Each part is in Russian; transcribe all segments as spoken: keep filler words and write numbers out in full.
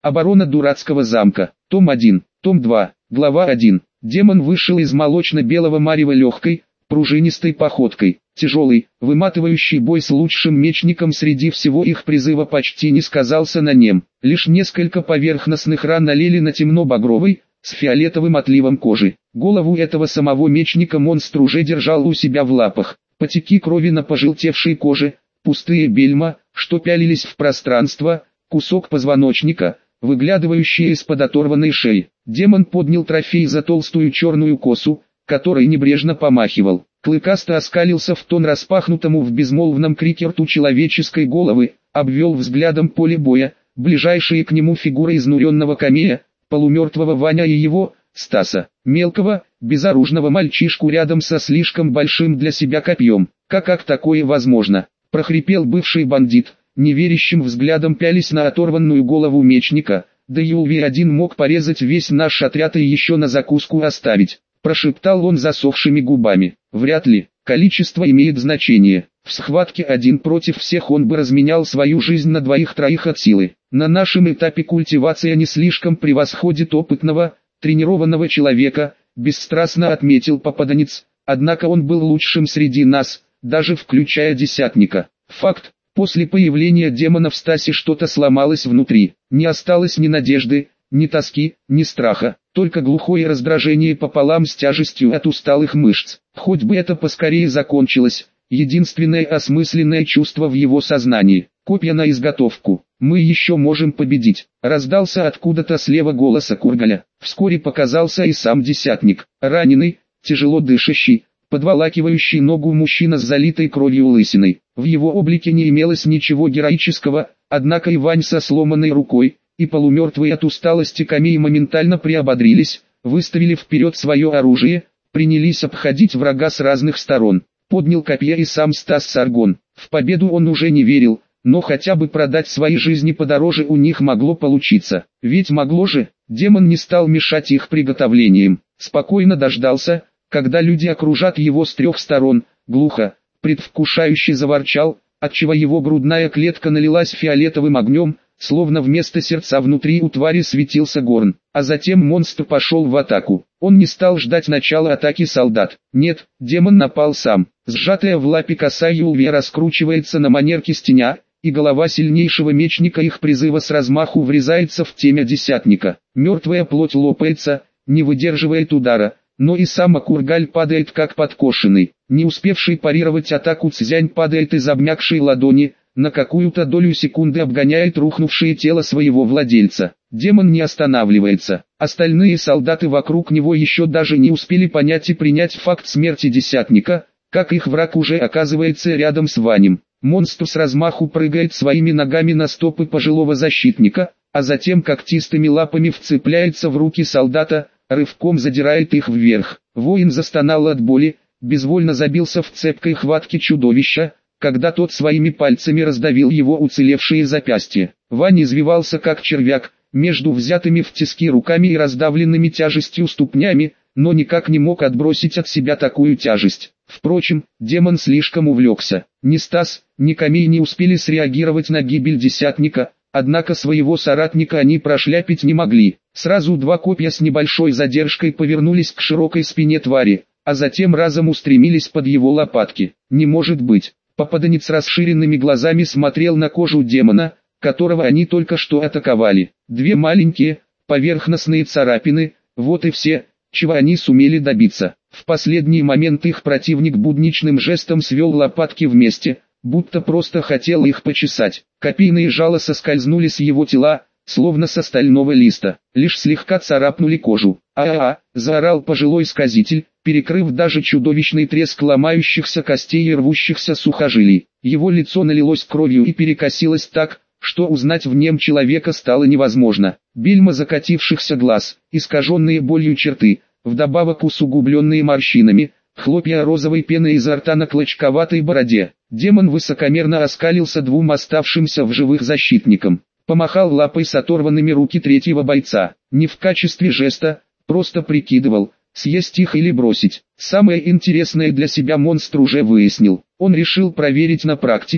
Оборона дурацкого замка. Том один. Том два. Глава один. Демон вышел из молочно-белого марева легкой, пружинистой походкой. Тяжелый, выматывающий бой с лучшим мечником среди всего их призыва почти не сказался на нем. Лишь несколько поверхностных ран налили на темно-багровый, с фиолетовым отливом кожи. Голову этого самого мечника монстр уже держал у себя в лапах. Потеки крови на пожелтевшей коже, пустые бельма, что пялились в пространство, кусок позвоночника, выглядывающий из-под оторванной шеи. Демон поднял трофей за толстую черную косу, которой небрежно помахивал. Клыкасто оскалился в тон распахнутому в безмолвном крике рту человеческой головы, обвел взглядом поле боя, ближайшие к нему фигуры изнуренного камея, полумертвого Ваня и его, Стаса, мелкого, безоружного мальчишку рядом со слишком большим для себя копьем. Как как такое возможно? Прохрипел бывший бандит, неверящим взглядом пялись на оторванную голову мечника, да и Уви один мог порезать весь наш отряд и еще на закуску оставить. Прошептал он засохшими губами. Вряд ли, количество имеет значение. В схватке один против всех он бы разменял свою жизнь на двоих-троих от силы. На нашем этапе культивация не слишком превосходит опытного, тренированного человека, бесстрастно отметил попаданец, однако он был лучшим среди нас, даже включая десятника. Факт, после появления демона в Стасе что-то сломалось внутри, не осталось ни надежды, ни тоски, ни страха, только глухое раздражение пополам с тяжестью от усталых мышц. Хоть бы это поскорее закончилось, единственное осмысленное чувство в его сознании. Копья на изготовку, мы еще можем победить. Раздался откуда-то слева голоса Кургаля. Вскоре показался и сам десятник, раненый, тяжело дышащий, подволакивающий ногу мужчина с залитой кровью лысиной. В его облике не имелось ничего героического, однако Ивань со сломанной рукой и полумертвые от усталости камеи моментально приободрились, выставили вперед свое оружие, принялись обходить врага с разных сторон. Поднял копья и сам Стас Саргон. В победу он уже не верил, но хотя бы продать свои жизни подороже у них могло получиться. Ведь могло же, демон не стал мешать их приготовлениям. Спокойно дождался, когда люди окружат его с трех сторон, глухо, предвкушающе заворчал, отчего его грудная клетка налилась фиолетовым огнем, словно вместо сердца внутри у твари светился горн. А затем монстр пошел в атаку. Он не стал ждать начала атаки солдат. Нет, демон напал сам. Сжатая в лапе коса Юлвия раскручивается на манер кистеня, и голова сильнейшего мечника их призыва с размаху врезается в темя десятника. Мертвая плоть лопается, не выдерживает удара, но и сам Акургаль падает как подкошенный. Не успевший парировать атаку Цзянь падает из обмякшей ладони, на какую-то долю секунды обгоняет рухнувшее тело своего владельца. Демон не останавливается. Остальные солдаты вокруг него еще даже не успели понять и принять факт смерти десятника, как их враг уже оказывается рядом с Ванем. Монстр с размаху прыгает своими ногами на стопы пожилого защитника, а затем когтистыми лапами вцепляется в руки солдата, рывком задирает их вверх. Воин застонал от боли, безвольно забился в цепкой хватке чудовища, когда тот своими пальцами раздавил его уцелевшие запястья. Вань извивался как червяк, между взятыми в тиски руками и раздавленными тяжестью ступнями, но никак не мог отбросить от себя такую тяжесть. Впрочем, демон слишком увлекся. Ни Стас, ни Камей не успели среагировать на гибель десятника, однако своего соратника они прошляпить не могли. Сразу два копья с небольшой задержкой повернулись к широкой спине твари, а затем разом устремились под его лопатки. Не может быть. Попаданец с расширенными глазами смотрел на кожу демона, которого они только что атаковали. Две маленькие, поверхностные царапины, вот и все, чего они сумели добиться. В последний момент их противник будничным жестом свел лопатки вместе, будто просто хотел их почесать. Копейные жало соскользнули с его тела, словно со стального листа, лишь слегка царапнули кожу. «А-а-а!» – заорал пожилой сказитель, перекрыв даже чудовищный треск ломающихся костей и рвущихся сухожилий. Его лицо налилось кровью и перекосилось так, что узнать в нем человека стало невозможно. Бельма закатившихся глаз, искаженные болью черты, вдобавок усугубленные морщинами, хлопья розовой пены изо рта на клочковатой бороде. Демон высокомерно оскалился двум оставшимся в живых защитникам. Помахал лапой с оторванными руки третьего бойца. Не в качестве жеста, просто прикидывал, съесть их или бросить. Самое интересное для себя монстр уже выяснил. Он решил проверить на практике,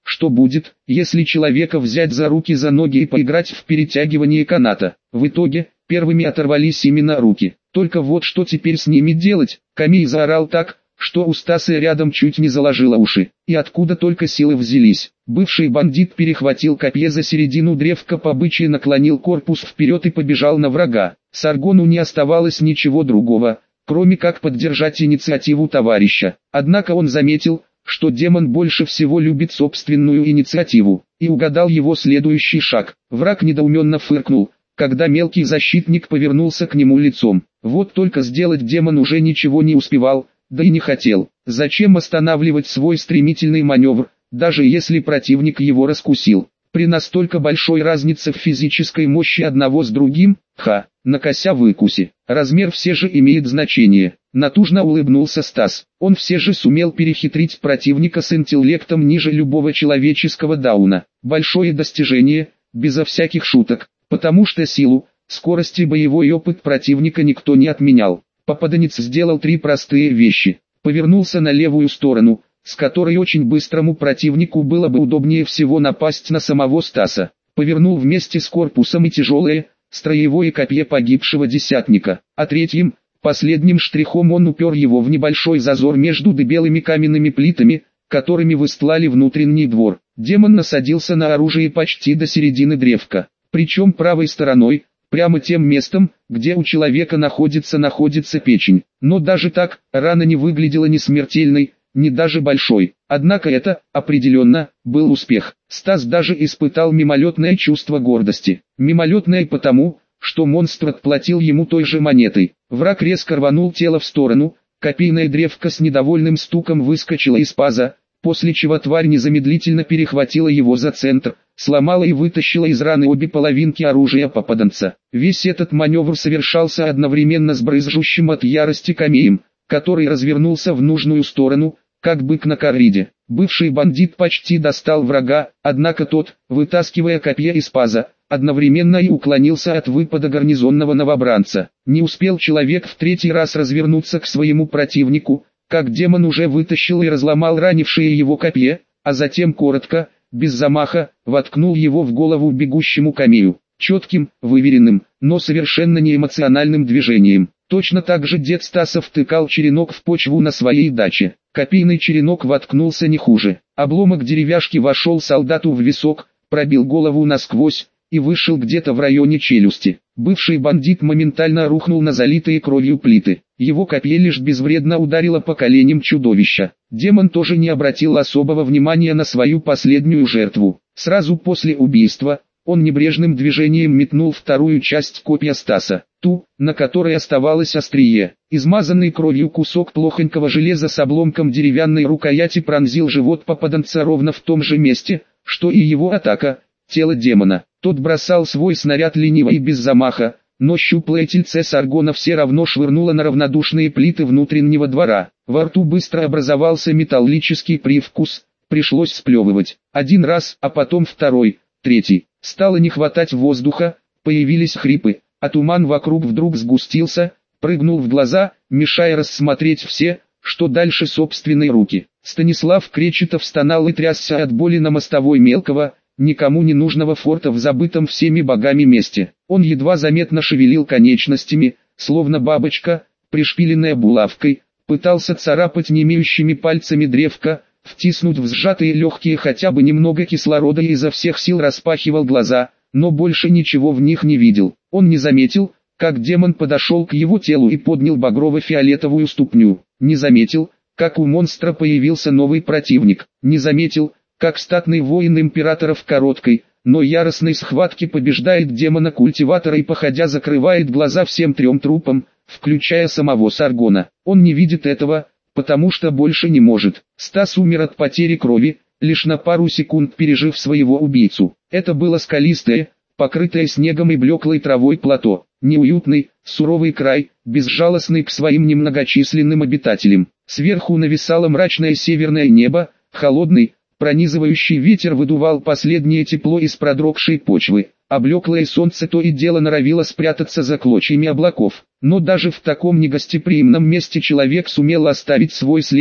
что будет, если человека взять за руки за ноги и поиграть в перетягивание каната. В итоге, первыми оторвались именно руки. Только вот что теперь с ними делать? Камей заорал так, что у Стаса рядом чуть не заложило уши. И откуда только силы взялись. Бывший бандит перехватил копье за середину древка, по бычьи наклонил корпус вперед и побежал на врага. Саргону не оставалось ничего другого, кроме как поддержать инициативу товарища. Однако он заметил, что демон больше всего любит собственную инициативу, и угадал его следующий шаг. Враг недоуменно фыркнул, когда мелкий защитник повернулся к нему лицом. Вот только сделать демон уже ничего не успевал, да и не хотел. Зачем останавливать свой стремительный маневр, даже если противник его раскусил? При настолько большой разнице в физической мощи одного с другим, ха, накося выкуси. Размер все же имеет значение. Натужно улыбнулся Стас. Он все же сумел перехитрить противника с интеллектом ниже любого человеческого дауна. Большое достижение, безо всяких шуток, потому что силу, скорость и боевой опыт противника никто не отменял. Попаданец сделал три простые вещи. Повернулся на левую сторону, с которой очень быстрому противнику было бы удобнее всего напасть на самого Стаса. Повернул вместе с корпусом и тяжелое, строевое копье погибшего десятника. А третьим, последним штрихом он упер его в небольшой зазор между дебелыми каменными плитами, которыми выстлали внутренний двор. Демон насадился на оружие почти до середины древка. Причем правой стороной, прямо тем местом, где у человека находится находится печень. Но даже так, рана не выглядела ни смертельной, ни даже большой. Однако это, определенно, был успех. Стас даже испытал мимолетное чувство гордости. Мимолетное потому, что монстр отплатил ему той же монетой. Враг резко рванул тело в сторону, копейная древко с недовольным стуком выскочила из паза, после чего тварь незамедлительно перехватила его за центр, сломала и вытащила из раны обе половинки оружия попаданца. Весь этот маневр совершался одновременно с брызжущим от ярости камеем, который развернулся в нужную сторону, как бык на корриде. Бывший бандит почти достал врага, однако тот, вытаскивая копье из паза, одновременно и уклонился от выпада гарнизонного новобранца. Не успел человек в третий раз развернуться к своему противнику, как демон уже вытащил и разломал ранившее его копье, а затем коротко, без замаха, воткнул его в голову бегущему камею. Четким, выверенным, но совершенно неэмоциональным движением. Точно так же дед Стаса втыкал черенок в почву на своей даче. Копейный черенок воткнулся не хуже. Обломок деревяшки вошел солдату в висок, пробил голову насквозь и вышел где-то в районе челюсти. Бывший бандит моментально рухнул на залитые кровью плиты. Его копье лишь безвредно ударило по коленям чудовища. Демон тоже не обратил особого внимания на свою последнюю жертву. Сразу после убийства, он небрежным движением метнул вторую часть копья Стаса, ту, на которой оставалось острие. Измазанный кровью кусок плохонького железа с обломком деревянной рукояти пронзил живот попаданца ровно в том же месте, что и его атака, тело демона. Тот бросал свой снаряд лениво и без замаха, но щуплое тельце Саргона все равно швырнуло на равнодушные плиты внутреннего двора. Во рту быстро образовался металлический привкус, пришлось сплевывать. Один раз, а потом второй, третий. Стало не хватать воздуха, появились хрипы, а туман вокруг вдруг сгустился, прыгнул в глаза, мешая рассмотреть все, что дальше собственной руки. Станислав Кречетов стонал и трясся от боли на мостовой мелкого, никому не нужного форта в забытом всеми богами месте. Он едва заметно шевелил конечностями, словно бабочка, пришпиленная булавкой, пытался царапать немеющими пальцами древко, втиснуть в сжатые легкие хотя бы немного кислорода и изо всех сил распахивал глаза, но больше ничего в них не видел. Он не заметил, как демон подошел к его телу и поднял багрово-фиолетовую ступню. Не заметил, как у монстра появился новый противник. Не заметил, как статный воин императора в короткой, но яростной схватке побеждает демона-культиватора и походя закрывает глаза всем трем трупам, включая самого Саргона. Он не видит этого, потому что больше не может. Стас умер от потери крови, лишь на пару секунд пережив своего убийцу. Это было скалистое, покрытое снегом и блеклой травой плато, неуютный, суровый край, безжалостный к своим немногочисленным обитателям. Сверху нависало мрачное северное небо, холодный, пронизывающий ветер выдувал последнее тепло из продрогшей почвы, а блеклое солнце то и дело норовило спрятаться за клочьями облаков. Но даже в таком негостеприимном месте человек сумел оставить свой след,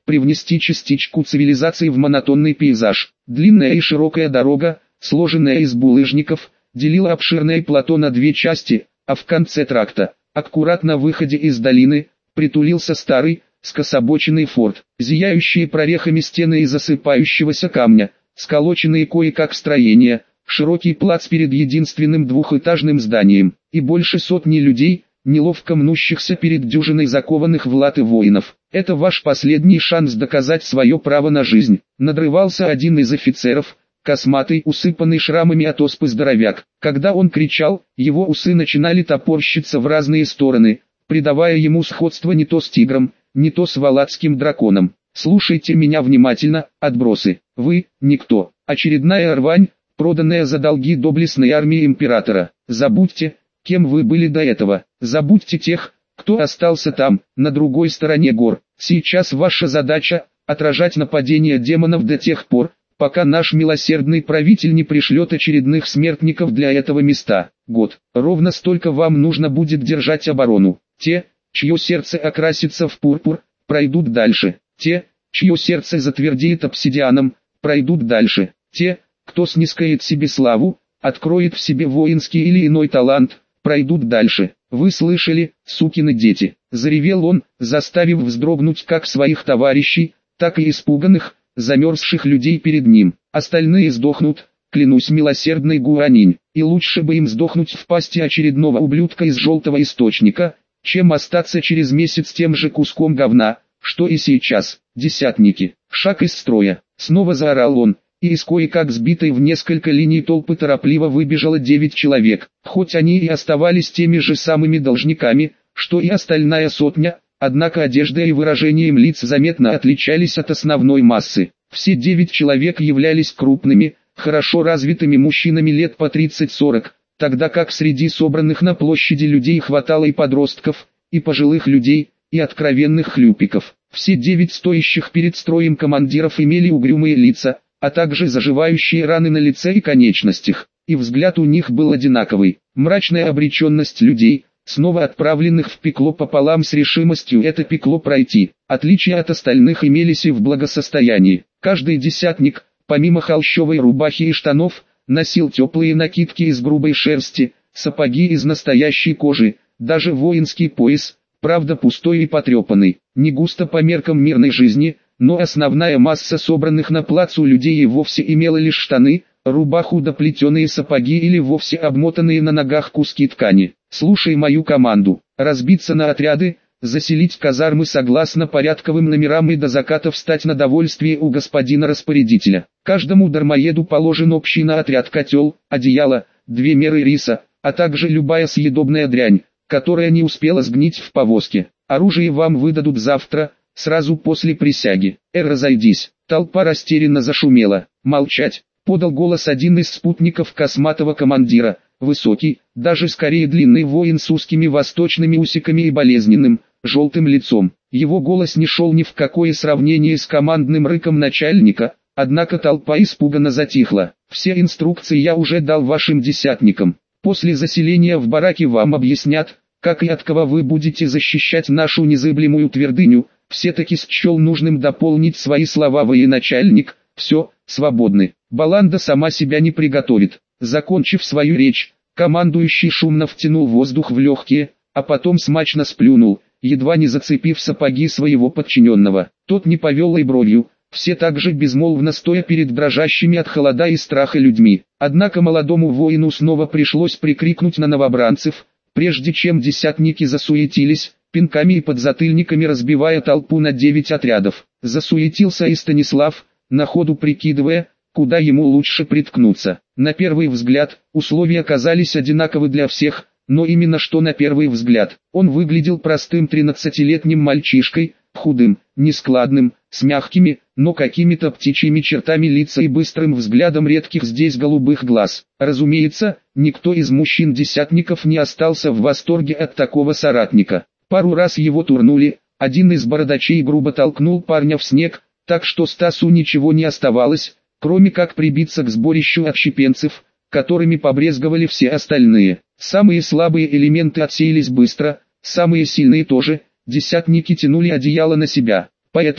привнести частичку цивилизации в монотонный пейзаж. Длинная и широкая дорога, сложенная из булыжников, делила обширное плато на две части, а в конце тракта, аккуратно на выходе из долины, притулился старый, скособоченный форт. Зияющие прорехами стены из осыпающегося камня, сколоченные кое-как строения, широкий плац перед единственным двухэтажным зданием, и больше сотни людей, неловко мнущихся перед дюжиной закованных в латы воинов. Это ваш последний шанс доказать свое право на жизнь. Надрывался один из офицеров, косматый, усыпанный шрамами от оспы здоровяк. Когда он кричал, его усы начинали топорщиться в разные стороны, придавая ему сходство не то с тигром, не то с валладским драконом. Слушайте меня внимательно, отбросы. Вы – никто. Очередная рвань, проданная за долги доблестной армии императора. Забудьте, кем вы были до этого. Забудьте тех, кто остался там, на другой стороне гор. Сейчас ваша задача – отражать нападения демонов до тех пор, пока наш милосердный правитель не пришлет очередных смертников для этого места. Год. Ровно столько вам нужно будет держать оборону. Те, чье сердце окрасится в пурпур, пройдут дальше. Те, чье сердце затвердеет обсидианом, пройдут дальше. Те, кто снискает себе славу, откроет в себе воинский или иной талант, пройдут дальше. Вы слышали, сукины дети? Заревел он, заставив вздрогнуть как своих товарищей, так и испуганных, замерзших людей перед ним. Остальные сдохнут, клянусь милосердный Гуанинь, и лучше бы им сдохнуть в пасти очередного ублюдка из желтого источника, чем остаться через месяц тем же куском говна, что и сейчас. Десятники, шаг из строя, снова заорал он, и из кое-как сбитой в несколько линий толпы торопливо выбежало девять человек, хоть они и оставались теми же самыми должниками, что и остальная сотня, однако одежда и выражением лиц заметно отличались от основной массы. Все девять человек являлись крупными, хорошо развитыми мужчинами лет по тридцать-сорок, тогда как среди собранных на площади людей хватало и подростков, и пожилых людей, и откровенных хлюпиков. Все девять стоящих перед строем командиров имели угрюмые лица, а также заживающие раны на лице и конечностях, и взгляд у них был одинаковый. Мрачная обреченность людей, снова отправленных в пекло пополам с решимостью это пекло пройти. Отличия от остальных имелись и в благосостоянии. Каждый десятник, помимо холщовой рубахи и штанов, носил теплые накидки из грубой шерсти, сапоги из настоящей кожи, даже воинский пояс, правда пустой и потрепанный. Не густо по меркам мирной жизни, но основная масса собранных на плацу людей и вовсе имела лишь штаны, рубаху да плетеные сапоги или вовсе обмотанные на ногах куски ткани. Слушай мою команду, разбиться на отряды, заселить казармы согласно порядковым номерам и до заката встать на довольствие у господина-распорядителя. Каждому дармоеду положен общий на отряд котел, одеяло, две меры риса, а также любая съедобная дрянь, которая не успела сгнить в повозке. Оружие вам выдадут завтра, сразу после присяги. Эр, разойдись. Толпа растерянно зашумела. Молчать, подал голос один из спутников косматого командира, высокий, даже скорее длинный воин с узкими восточными усиками и болезненным, желтым лицом. Его голос не шел ни в какое сравнение с командным рыком начальника, однако толпа испуганно затихла. Все инструкции я уже дал вашим десятникам. После заселения в бараке вам объяснят, как и от кого вы будете защищать нашу незыблемую твердыню. Все-таки счел нужным дополнить свои слова военачальник. Все, свободны. Баланда сама себя не приготовит. Закончив свою речь, командующий шумно втянул воздух в легкие, а потом смачно сплюнул, едва не зацепив сапоги своего подчиненного. Тот не повел и бровью, все так же безмолвно стоя перед дрожащими от холода и страха людьми. Однако молодому воину снова пришлось прикрикнуть на новобранцев, прежде чем десятники засуетились, пинками и подзатыльниками разбивая толпу на девять отрядов. Засуетился и Станислав, на ходу прикидывая, куда ему лучше приткнуться. На первый взгляд, условия оказались одинаковы для всех, но именно что на первый взгляд. Он выглядел простым тринадцатилетним мальчишкой, худым, нескладным, с мягкими, но какими-то птичьими чертами лица и быстрым взглядом редких здесь голубых глаз. Разумеется, никто из мужчин-десятников не остался в восторге от такого соратника. Пару раз его турнули, один из бородачей грубо толкнул парня в снег, так что Стасу ничего не оставалось, кроме как прибиться к сборищу отщепенцев, которыми побрезговали все остальные. Самые слабые элементы отсеялись быстро, самые сильные тоже. Десятники тянули одеяло на себя. Поэтому,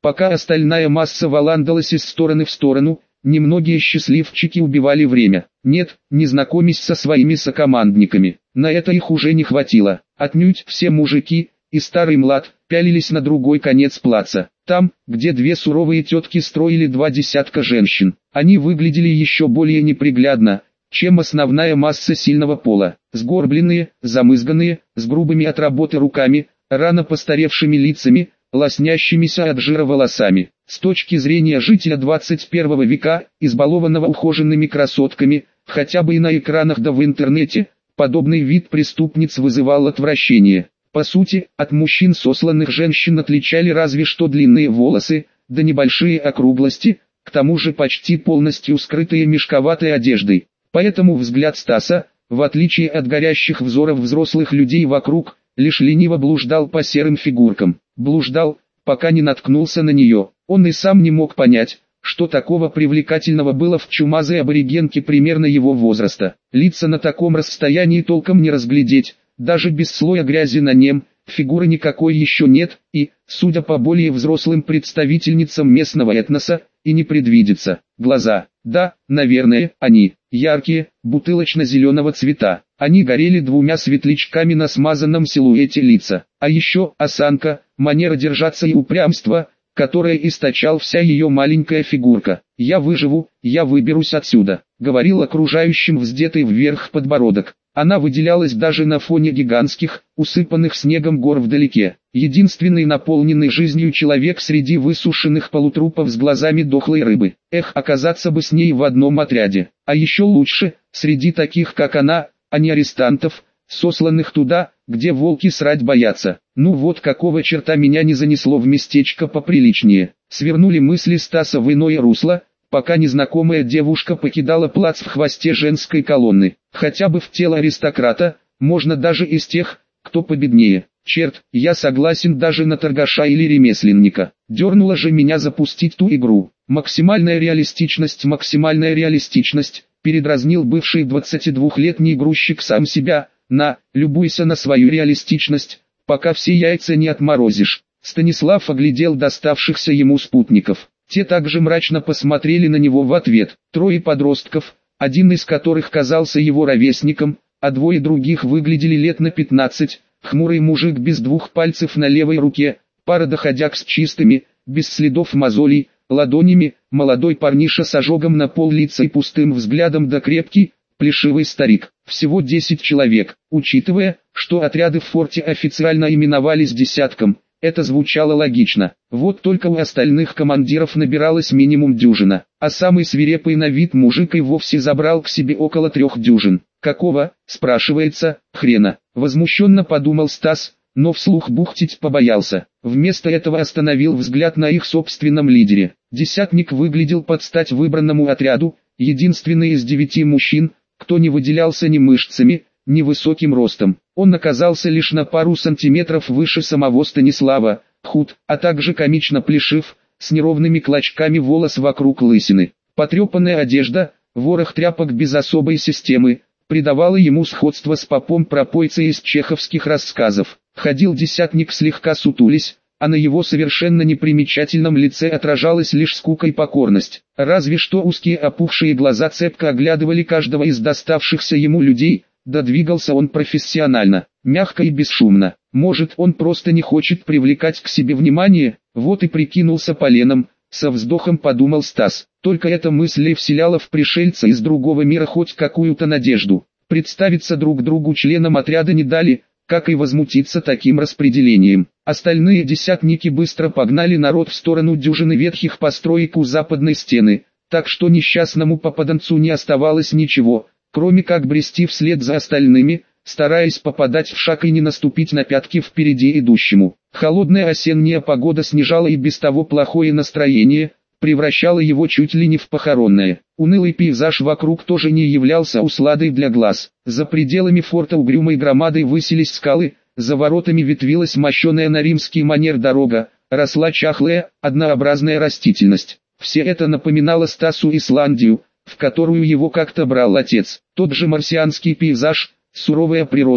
Пока остальная масса валандалась из стороны в сторону, немногие счастливчики убивали время. Нет, не знакомясь со своими сокомандниками. На это их уже не хватило. Отнюдь все мужики, и старый млад, пялились на другой конец плаца. Там, где две суровые тетки строили два десятка женщин. Они выглядели еще более неприглядно, чем основная масса сильного пола. Сгорбленные, замызганные, с грубыми от работы руками, рано постаревшими лицами, лоснящимися от жира волосами. С точки зрения жителя двадцать первого века, избалованного ухоженными красотками, хотя бы и на экранах да в интернете, подобный вид преступниц вызывал отвращение. По сути, от мужчин сосланных женщин отличали разве что длинные волосы, да небольшие округлости, к тому же почти полностью скрытые мешковатой одеждой. Поэтому взгляд Стаса, в отличие от горящих взоров взрослых людей вокруг, лишь лениво блуждал по серым фигуркам. Блуждал, пока не наткнулся на нее. Он и сам не мог понять, что такого привлекательного было в чумазой аборигенке примерно его возраста. Лица на таком расстоянии толком не разглядеть, даже без слоя грязи на нем, фигуры никакой еще нет, и, судя по более взрослым представительницам местного этноса, и не предвидится. Глаза, да, наверное, они, яркие, бутылочно-зеленого цвета. Они горели двумя светлячками на смазанном силуэте лица. А еще осанка, манера держаться и упрямство, которое источал вся ее маленькая фигурка. «Я выживу, я выберусь отсюда», — говорил окружающим вздетый вверх подбородок. Она выделялась даже на фоне гигантских, усыпанных снегом гор вдалеке. Единственный наполненный жизнью человек среди высушенных полутрупов с глазами дохлой рыбы. Эх, оказаться бы с ней в одном отряде. А еще лучше, среди таких как она, а не арестантов, сосланных туда, где волки срать боятся. Ну вот какого черта меня не занесло в местечко поприличнее. Свернули мысли Стаса в иное русло, пока незнакомая девушка покидала плац в хвосте женской колонны. Хотя бы в тело аристократа, можно даже из тех, кто победнее. Черт, я согласен даже на торгаша или ремесленника. Дернуло же меня запустить ту игру. Максимальная реалистичность, максимальная реалистичность, передразнил бывший двадцатидвухлетний грузчик сам себя. На, любуйся на свою реалистичность, пока все яйца не отморозишь. Станислав оглядел доставшихся ему спутников. Те также мрачно посмотрели на него в ответ. Трое подростков, один из которых казался его ровесником, а двое других выглядели лет на пятнадцать. Хмурый мужик без двух пальцев на левой руке, пара доходяг с чистыми, без следов мозолей, ладонями, молодой парниша с ожогом на пол лица и пустым взглядом да крепкий, плешивый старик. Всего десять человек. Учитывая, что отряды в форте официально именовались десятком, это звучало логично. Вот только у остальных командиров набиралось минимум дюжина, а самый свирепый на вид мужик и вовсе забрал к себе около трех дюжин. Какого, спрашивается, хрена? Возмущенно подумал Стас, но вслух бухтить побоялся. Вместо этого остановил взгляд на их собственном лидере. Десятник выглядел под стать выбранному отряду, единственный из девяти мужчин, кто не выделялся ни мышцами, ни высоким ростом. Он оказался лишь на пару сантиметров выше самого Станислава, худ, а также комично плешив, с неровными клочками волос вокруг лысины. Потрепанная одежда, ворох тряпок без особой системы, придавала ему сходство с попом-пропойцей из чеховских рассказов. Ходил десятник слегка сутулясь, а на его совершенно непримечательном лице отражалась лишь скука и покорность. Разве что узкие опухшие глаза цепко оглядывали каждого из доставшихся ему людей, да двигался он профессионально, мягко и бесшумно. Может, он просто не хочет привлекать к себе внимание, вот и прикинулся поленом, со вздохом подумал Стас. Только эта мысль и вселяла в пришельца из другого мира хоть какую-то надежду. Представиться друг другу членам отряда не дали, как и возмутиться таким распределением. Остальные десятники быстро погнали народ в сторону дюжины ветхих построек у западной стены, так что несчастному попаданцу не оставалось ничего, кроме как брести вслед за остальными, стараясь попадать в шаг и не наступить на пятки впереди идущему. Холодная осенняя погода снижала и без того плохое настроение, превращала его чуть ли не в похоронное. Унылый пейзаж вокруг тоже не являлся усладой для глаз. За пределами форта угрюмой громадой высились скалы, за воротами ветвилась мощеная на римский манер дорога, росла чахлая, однообразная растительность. Все это напоминало Стасу Исландию, в которую его как-то брал отец. Тот же марсианский пейзаж, суровая природа,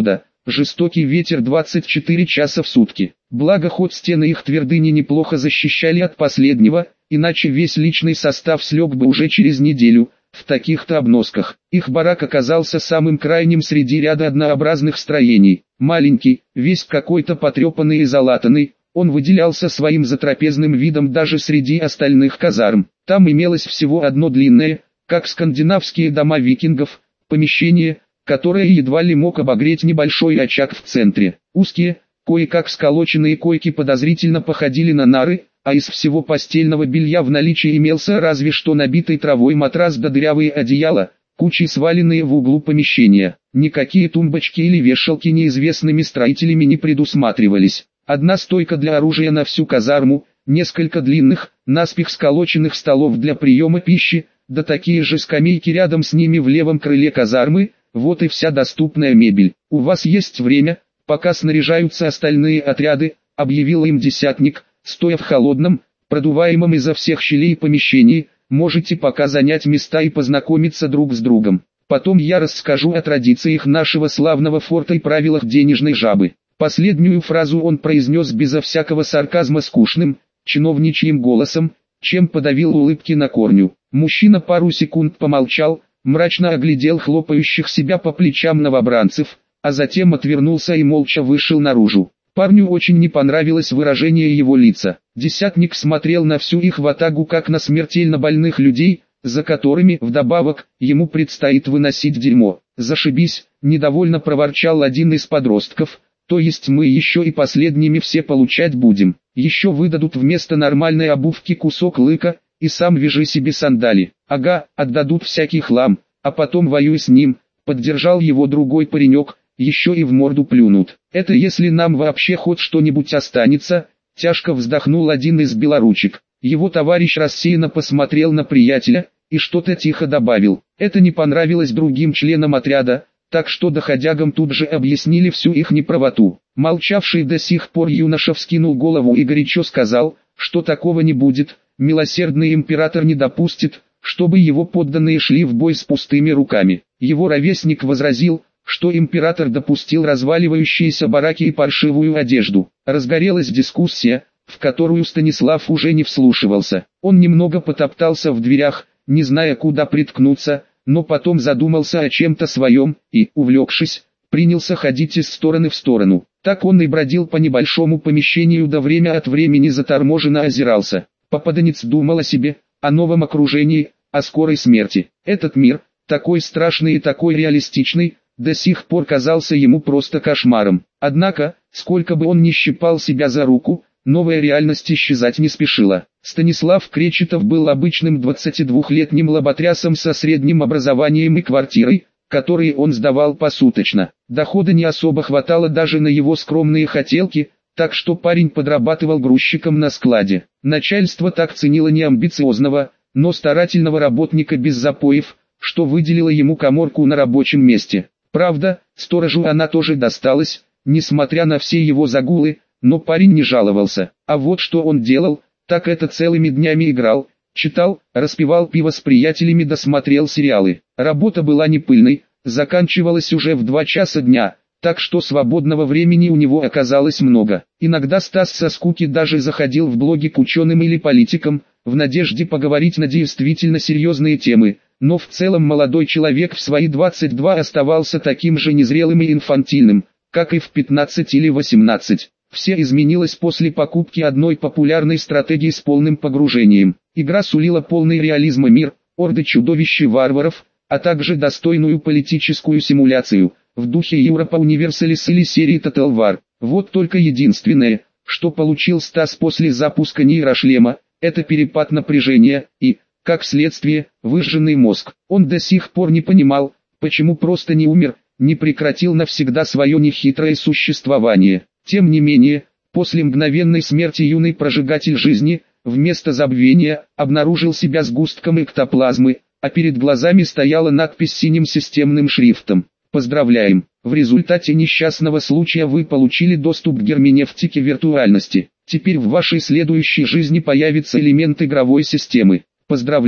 жестокий ветер двадцать четыре часа в сутки. Благо хоть стены их твердыни неплохо защищали от последнего, иначе весь личный состав слег бы уже через неделю. В таких-то обносках. Их барак оказался самым крайним среди ряда однообразных строений. Маленький, весь какой-то потрепанный и залатанный, он выделялся своим затрапезным видом даже среди остальных казарм. Там имелось всего одно длинное, как скандинавские дома викингов, помещение, которое едва ли мог обогреть небольшой очаг в центре. Узкие, кое-как сколоченные койки подозрительно походили на нары, а из всего постельного белья в наличии имелся разве что набитый травой матрас да дырявые одеяла, кучей сваленные в углу помещения. Никакие тумбочки или вешалки неизвестными строителями не предусматривались. Одна стойка для оружия на всю казарму, несколько длинных, наспех сколоченных столов для приема пищи, да такие же скамейки рядом с ними в левом крыле казармы, вот и вся доступная мебель. «У вас есть время, пока снаряжаются остальные отряды», — объявил им десятник, стоя в холодном, продуваемом изо всех щелей помещении, «можете пока занять места и познакомиться друг с другом. Потом я расскажу о традициях нашего славного форта и правилах денежной жабы». Последнюю фразу он произнес безо всякого сарказма скучным, чиновничьим голосом, чем подавил улыбки на корню. Мужчина пару секунд помолчал, мрачно оглядел хлопающих себя по плечам новобранцев, а затем отвернулся и молча вышел наружу. Парню очень не понравилось выражение его лица. Десятник смотрел на всю их ватагу как на смертельно больных людей, за которыми, вдобавок, ему предстоит выносить дерьмо. «Зашибись», — недовольно проворчал один из подростков, «то есть мы еще и последними все получать будем. Еще выдадут вместо нормальной обувки кусок лыка, и сам вяжи себе сандали. Ага, отдадут всякий хлам, а потом воюй с ним», — поддержал его другой паренек, «еще и в морду плюнут. Это если нам вообще хоть что-нибудь останется», — тяжко вздохнул один из белоручек. Его товарищ рассеянно посмотрел на приятеля, и что-то тихо добавил. Это не понравилось другим членам отряда, так что доходягам тут же объяснили всю их неправоту. Молчавший до сих пор юноша вскинул голову и горячо сказал, что такого не будет, милосердный император не допустит, чтобы его подданные шли в бой с пустыми руками. Его ровесник возразил, что император допустил разваливающиеся бараки и паршивую одежду. Разгорелась дискуссия, в которую Станислав уже не вслушивался. Он немного потоптался в дверях, не зная куда приткнуться, но потом задумался о чем-то своем, и, увлекшись, принялся ходить из стороны в сторону. Так он и бродил по небольшому помещению, до время от времени заторможенно озирался. Попаданец думал о себе, о новом окружении, о скорой смерти. Этот мир, такой страшный и такой реалистичный, до сих пор казался ему просто кошмаром. Однако, сколько бы он ни щипал себя за руку, новая реальность исчезать не спешила. Станислав Кречетов был обычным двадцатидвухлетним лоботрясом со средним образованием и квартирой, которые он сдавал посуточно. Дохода не особо хватало даже на его скромные хотелки, так что парень подрабатывал грузчиком на складе. Начальство так ценило не амбициозного, но старательного работника без запоев, что выделило ему каморку на рабочем месте. Правда, сторожу она тоже досталась, несмотря на все его загулы, но парень не жаловался. А вот что он делал, так это целыми днями играл, читал, распивал пиво с приятелями, досмотрел сериалы. Работа была не пыльной, заканчивалась уже в два часа дня, так что свободного времени у него оказалось много. Иногда Стас со скуки даже заходил в блоги к ученым или политикам, в надежде поговорить на действительно серьезные темы. Но в целом молодой человек в свои двадцать два оставался таким же незрелым и инфантильным, как и в пятнадцать или восемнадцать. Все изменилось после покупки одной популярной стратегии с полным погружением. Игра сулила полный реализм и мир, орды чудовищ и варваров, а также достойную политическую симуляцию, в духе Europa Universalis или серии Total War. Вот только единственное, что получил Стас после запуска нейрошлема, это перепад напряжения и, как следствие, выжженный мозг. Он до сих пор не понимал, почему просто не умер, не прекратил навсегда свое нехитрое существование. Тем не менее, после мгновенной смерти юный прожигатель жизни, вместо забвения, обнаружил себя сгустком эктоплазмы, а перед глазами стояла надпись синим системным шрифтом. Поздравляем! В результате несчастного случая вы получили доступ к герменевтике виртуальности. Теперь в вашей следующей жизни появится элемент игровой системы. Поздравляем!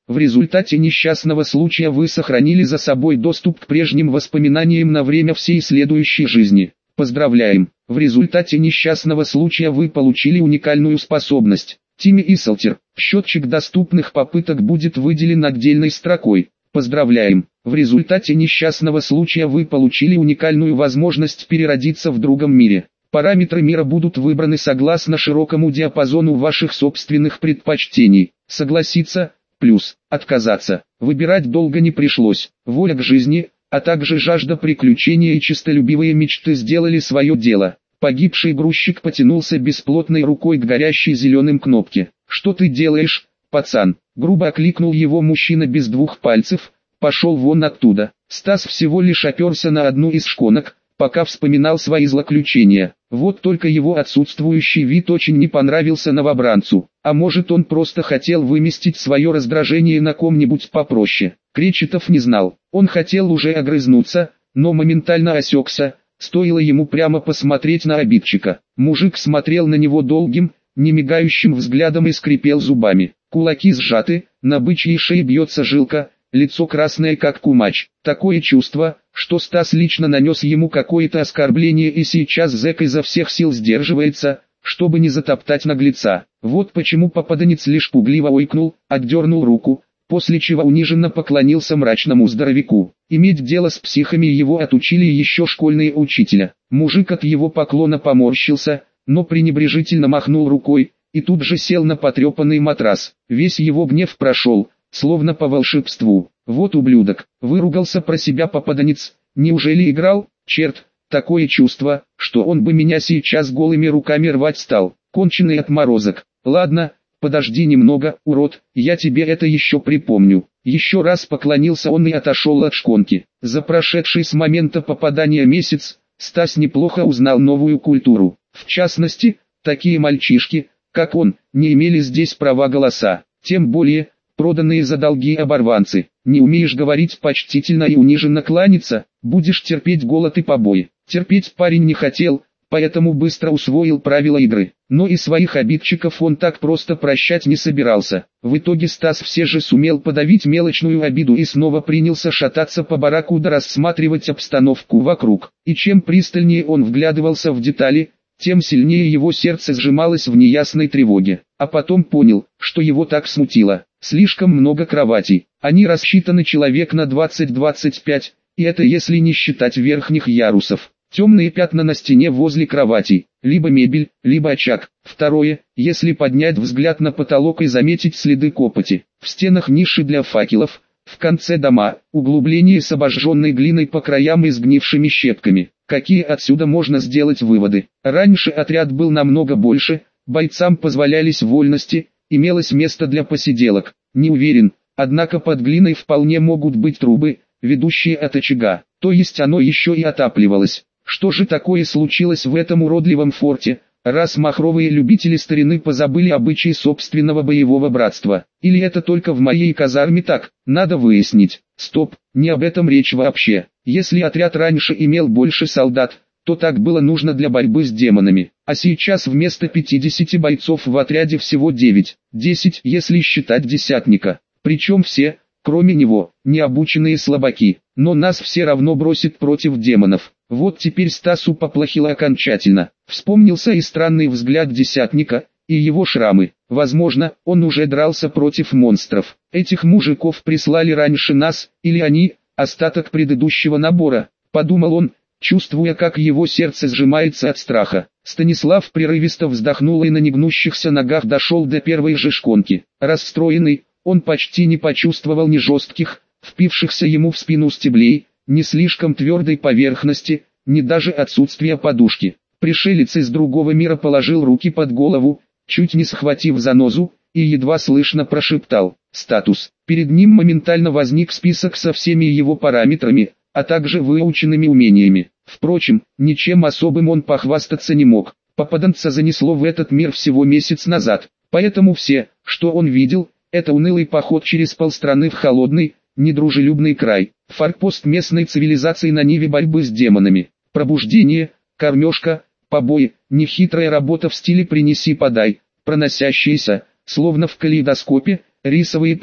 В результате несчастного случая вы сохранили за собой доступ к прежним воспоминаниям на время всей следующей жизни. Поздравляем! В результате несчастного случая вы получили уникальную способность. Тимми Исселтер. Счетчик доступных попыток будет выделен отдельной строкой. Поздравляем! В результате несчастного случая вы получили уникальную возможность переродиться в другом мире. Параметры мира будут выбраны согласно широкому диапазону ваших собственных предпочтений. Согласиться, плюс, отказаться. Выбирать долго не пришлось. Воля к жизни, а также жажда приключения и честолюбивые мечты сделали свое дело. Погибший грузчик потянулся бесплотной рукой к горящей зеленым кнопке. «Что ты делаешь, пацан?» Грубо окликнул его мужчина без двух пальцев. «Пошел вон оттуда». Стас всего лишь оперся на одну из шконок, пока вспоминал свои злоключения. Вот только его отсутствующий вид очень не понравился новобранцу. А может, он просто хотел выместить свое раздражение на ком-нибудь попроще. Кречетов не знал. Он хотел уже огрызнуться, но моментально осекся, стоило ему прямо посмотреть на обидчика. Мужик смотрел на него долгим, немигающим взглядом и скрипел зубами. Кулаки сжаты, на бычьей шее бьется жилка, лицо красное как кумач. Такое чувство, что Стас лично нанес ему какое-то оскорбление и сейчас зэк изо всех сил сдерживается, чтобы не затоптать наглеца. Вот почему попаданец лишь пугливо ойкнул, отдернул руку, после чего униженно поклонился мрачному здоровяку. Иметь дело с психами его отучили еще школьные учителя. Мужик от его поклона поморщился, но пренебрежительно махнул рукой, и тут же сел на потрепанный матрас. Весь его гнев прошел, словно по волшебству. «Вот ублюдок», — выругался про себя попаданец. «Неужели играл? Черт, такое чувство, что он бы меня сейчас голыми руками рвать стал. Конченый отморозок. Ладно, подожди немного, урод, я тебе это еще припомню». Еще раз поклонился он и отошел от шконки. За прошедший с момента попадания месяц, Стас неплохо узнал новую культуру. В частности, такие мальчишки, как он, не имели здесь права голоса. Тем более, проданные за долги оборванцы. Не умеешь говорить почтительно и униженно кланяться, будешь терпеть голод и побои. Терпеть парень не хотел, поэтому быстро усвоил правила игры. Но и своих обидчиков он так просто прощать не собирался. В итоге Стас все же сумел подавить мелочную обиду и снова принялся шататься по бараку да рассматривать обстановку вокруг. И чем пристальнее он вглядывался в детали, тем сильнее его сердце сжималось в неясной тревоге. А потом понял, что его так смутило. Слишком много кроватей. Они рассчитаны человек на двадцать-двадцать пять, и это если не считать верхних ярусов. Темные пятна на стене возле кроватей, либо мебель, либо очаг. Второе, если поднять взгляд на потолок и заметить следы копоти. В стенах ниши для факелов, в конце дома, углубление с обожженной глиной по краям и сгнившими щепками. Какие отсюда можно сделать выводы? Раньше отряд был намного больше, бойцам позволялись вольности, имелось место для посиделок. Не уверен, однако под глиной вполне могут быть трубы, ведущие от очага, то есть оно еще и отапливалось. Что же такое случилось в этом уродливом форте, раз махровые любители старины позабыли обычаи собственного боевого братства? Или это только в моей казарме так? Надо выяснить. Стоп, не об этом речь вообще. Если отряд раньше имел больше солдат, то так было нужно для борьбы с демонами. А сейчас вместо пятидесяти бойцов в отряде всего девять, десять, если считать десятника. Причем все, кроме него, необученные слабаки. Но нас все равно бросит против демонов. Вот теперь Стасу поплохело окончательно. Вспомнился и странный взгляд десятника, и его шрамы. Возможно, он уже дрался против монстров. Этих мужиков прислали раньше нас, или они, остаток предыдущего набора, подумал он, чувствуя, как его сердце сжимается от страха. Станислав прерывисто вздохнул и на негнущихся ногах дошел до первой же шконки. Расстроенный, он почти не почувствовал ни жестких, впившихся ему в спину стеблей, ни слишком твердой поверхности, ни даже отсутствия подушки. Пришелец из другого мира положил руки под голову, чуть не схватив занозу, и едва слышно прошептал «Статус». Перед ним моментально возник список со всеми его параметрами, а также выученными умениями. Впрочем, ничем особым он похвастаться не мог. Попаданца занесло в этот мир всего месяц назад, поэтому все, что он видел, это унылый поход через полстраны в холодный, недружелюбный край, форпост местной цивилизации на ниве борьбы с демонами, пробуждение, кормежка, побои, нехитрая работа в стиле «принеси-подай», проносящиеся, словно в калейдоскопе, рисовые поля,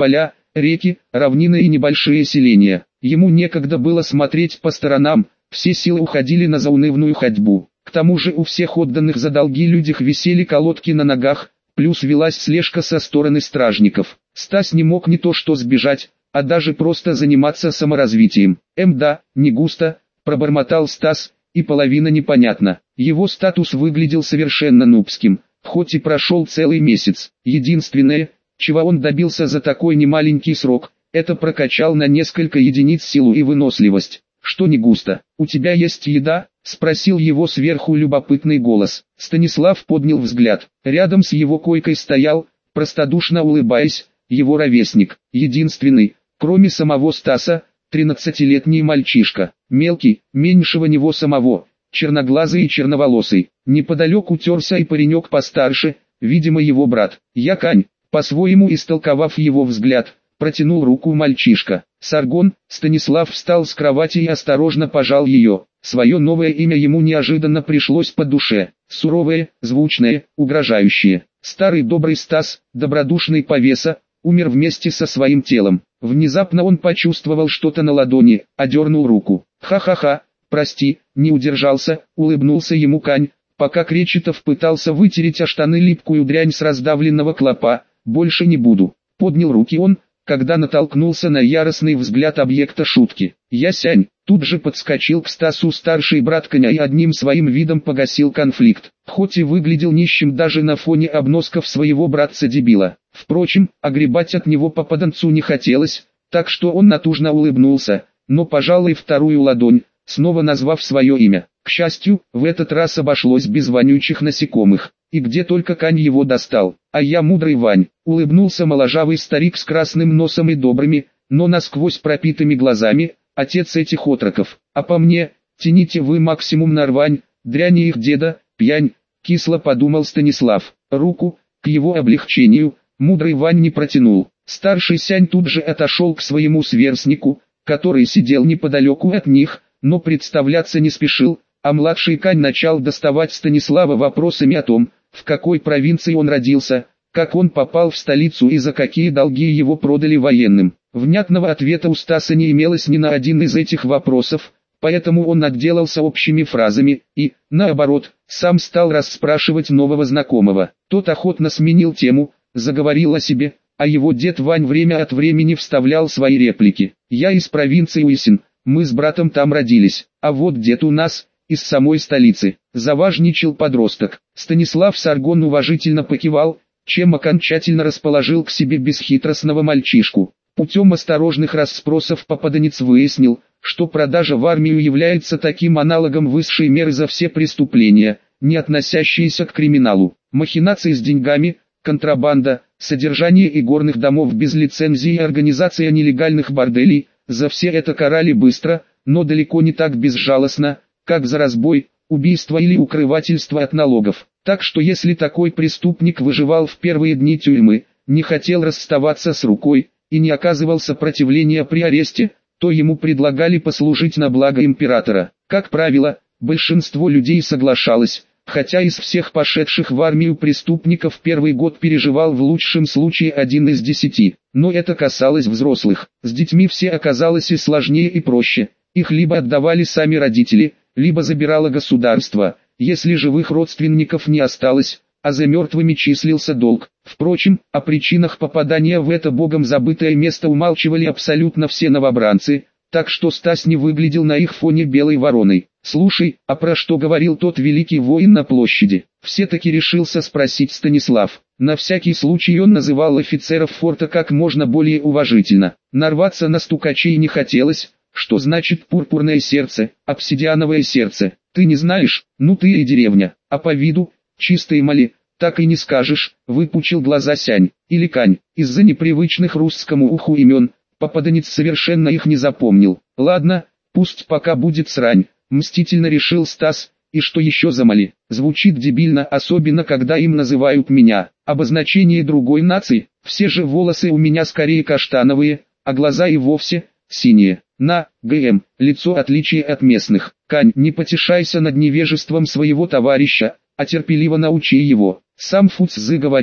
реки, равнины и небольшие селения. Ему некогда было смотреть по сторонам, все силы уходили на заунывную ходьбу. К тому же у всех отданных за долги людях висели колодки на ногах, плюс велась слежка со стороны стражников. Стас не мог не то что сбежать, а даже просто заниматься саморазвитием. Эм да, не густо, пробормотал Стас, и половина непонятна. Его статус выглядел совершенно нубским, хоть и прошел целый месяц. Единственное, чего он добился за такой немаленький срок, это прокачал на несколько единиц силу и выносливость. Что не густо, у тебя есть еда? Спросил его сверху любопытный голос. Станислав поднял взгляд. Рядом с его койкой стоял, простодушно улыбаясь, его ровесник, единственный, кроме самого Стаса, тринадцатилетний мальчишка, мелкий, меньшего него самого, черноглазый и черноволосый. Неподалеку терся и паренек постарше, видимо его брат. Я Кань, по-своему истолковав его взгляд, протянул руку мальчишка. Саргон. Станислав встал с кровати и осторожно пожал ее. Свое новое имя ему неожиданно пришлось по душе. Суровое, звучное, угрожающее. Старый добрый Стас, добродушный повеса, умер вместе со своим телом. Внезапно он почувствовал что-то на ладони, одернул руку. Ха-ха-ха, прости, не удержался, улыбнулся ему Кань, пока Кречетов пытался вытереть о штаны липкую дрянь с раздавленного клопа. Больше не буду. Поднял руки он, когда натолкнулся на яростный взгляд объекта шутки. Ясянь, тут же подскочил к Стасу старший брат Коня и одним своим видом погасил конфликт, хоть и выглядел нищим даже на фоне обносков своего братца-дебила. Впрочем, огребать от него попаданцу не хотелось, так что он натужно улыбнулся, но пожал и вторую ладонь, снова назвав свое имя. К счастью, в этот раз обошлось без вонючих насекомых, и где только Кань его достал. А я мудрый Вань, улыбнулся моложавый старик с красным носом и добрыми, но насквозь пропитыми глазами, отец этих отроков. А по мне, тяните вы максимум на рвань, дряни их деда, пьянь, кисло подумал Станислав. Руку, к его облегчению, мудрый Вань не протянул. Старший Сянь тут же отошел к своему сверстнику, который сидел неподалеку от них, но представляться не спешил, а младший Кань начал доставать Станислава вопросами о том, в какой провинции он родился, как он попал в столицу и за какие долги его продали военным. Внятного ответа у Стаса не имелось ни на один из этих вопросов, поэтому он отделался общими фразами и, наоборот, сам стал расспрашивать нового знакомого. Тот охотно сменил тему, заговорил о себе, а его дед Вань время от времени вставлял свои реплики. «Я из провинции Уйсин, мы с братом там родились, а вот дед у нас, из самой столицы», — заважничал подросток. Станислав Саргон уважительно покивал, чем окончательно расположил к себе бесхитростного мальчишку. Путем осторожных расспросов попаданец выяснил, что продажа в армию является таким аналогом высшей меры за все преступления, не относящиеся к криминалу. Махинации с деньгами, контрабанда, содержание игорных домов без лицензии и организация нелегальных борделей, за все это карали быстро, но далеко не так безжалостно, как за разбой, убийство или укрывательство от налогов. Так что если такой преступник выживал в первые дни тюрьмы, не хотел расставаться с рукой и не оказывал сопротивления при аресте, то ему предлагали послужить на благо императора. Как правило, большинство людей соглашалось, хотя из всех пошедших в армию преступников первый год переживал в лучшем случае один из десяти. Но это касалось взрослых. С детьми все оказалось и сложнее и проще. Их либо отдавали сами родители, либо забирало государство, если живых родственников не осталось, а за мертвыми числился долг. Впрочем, о причинах попадания в это богом забытое место умалчивали абсолютно все новобранцы, так что Стас не выглядел на их фоне белой вороной. «Слушай, а про что говорил тот великий воин на площади?» Все-таки решился спросить Станислав. На всякий случай он называл офицеров форта как можно более уважительно. Нарваться на стукачей не хотелось. Что значит пурпурное сердце, обсидиановое сердце? Ты не знаешь? Ну ты и деревня. А по виду, чистые моли, так и не скажешь, выпучил глаза Сянь. Или Кань, из-за непривычных русскому уху имен, попаданец совершенно их не запомнил. Ладно, пусть пока будет срань, мстительно решил Стас. И что еще за моли? Звучит дебильно, особенно когда им называют меня. Обозначение другой нации, все же волосы у меня скорее каштановые, а глаза и вовсе синие. На, ГМ, лицо отличие от местных. Кань, не потешайся над невежеством своего товарища, а терпеливо научи его. Сам Фуцзы говорил,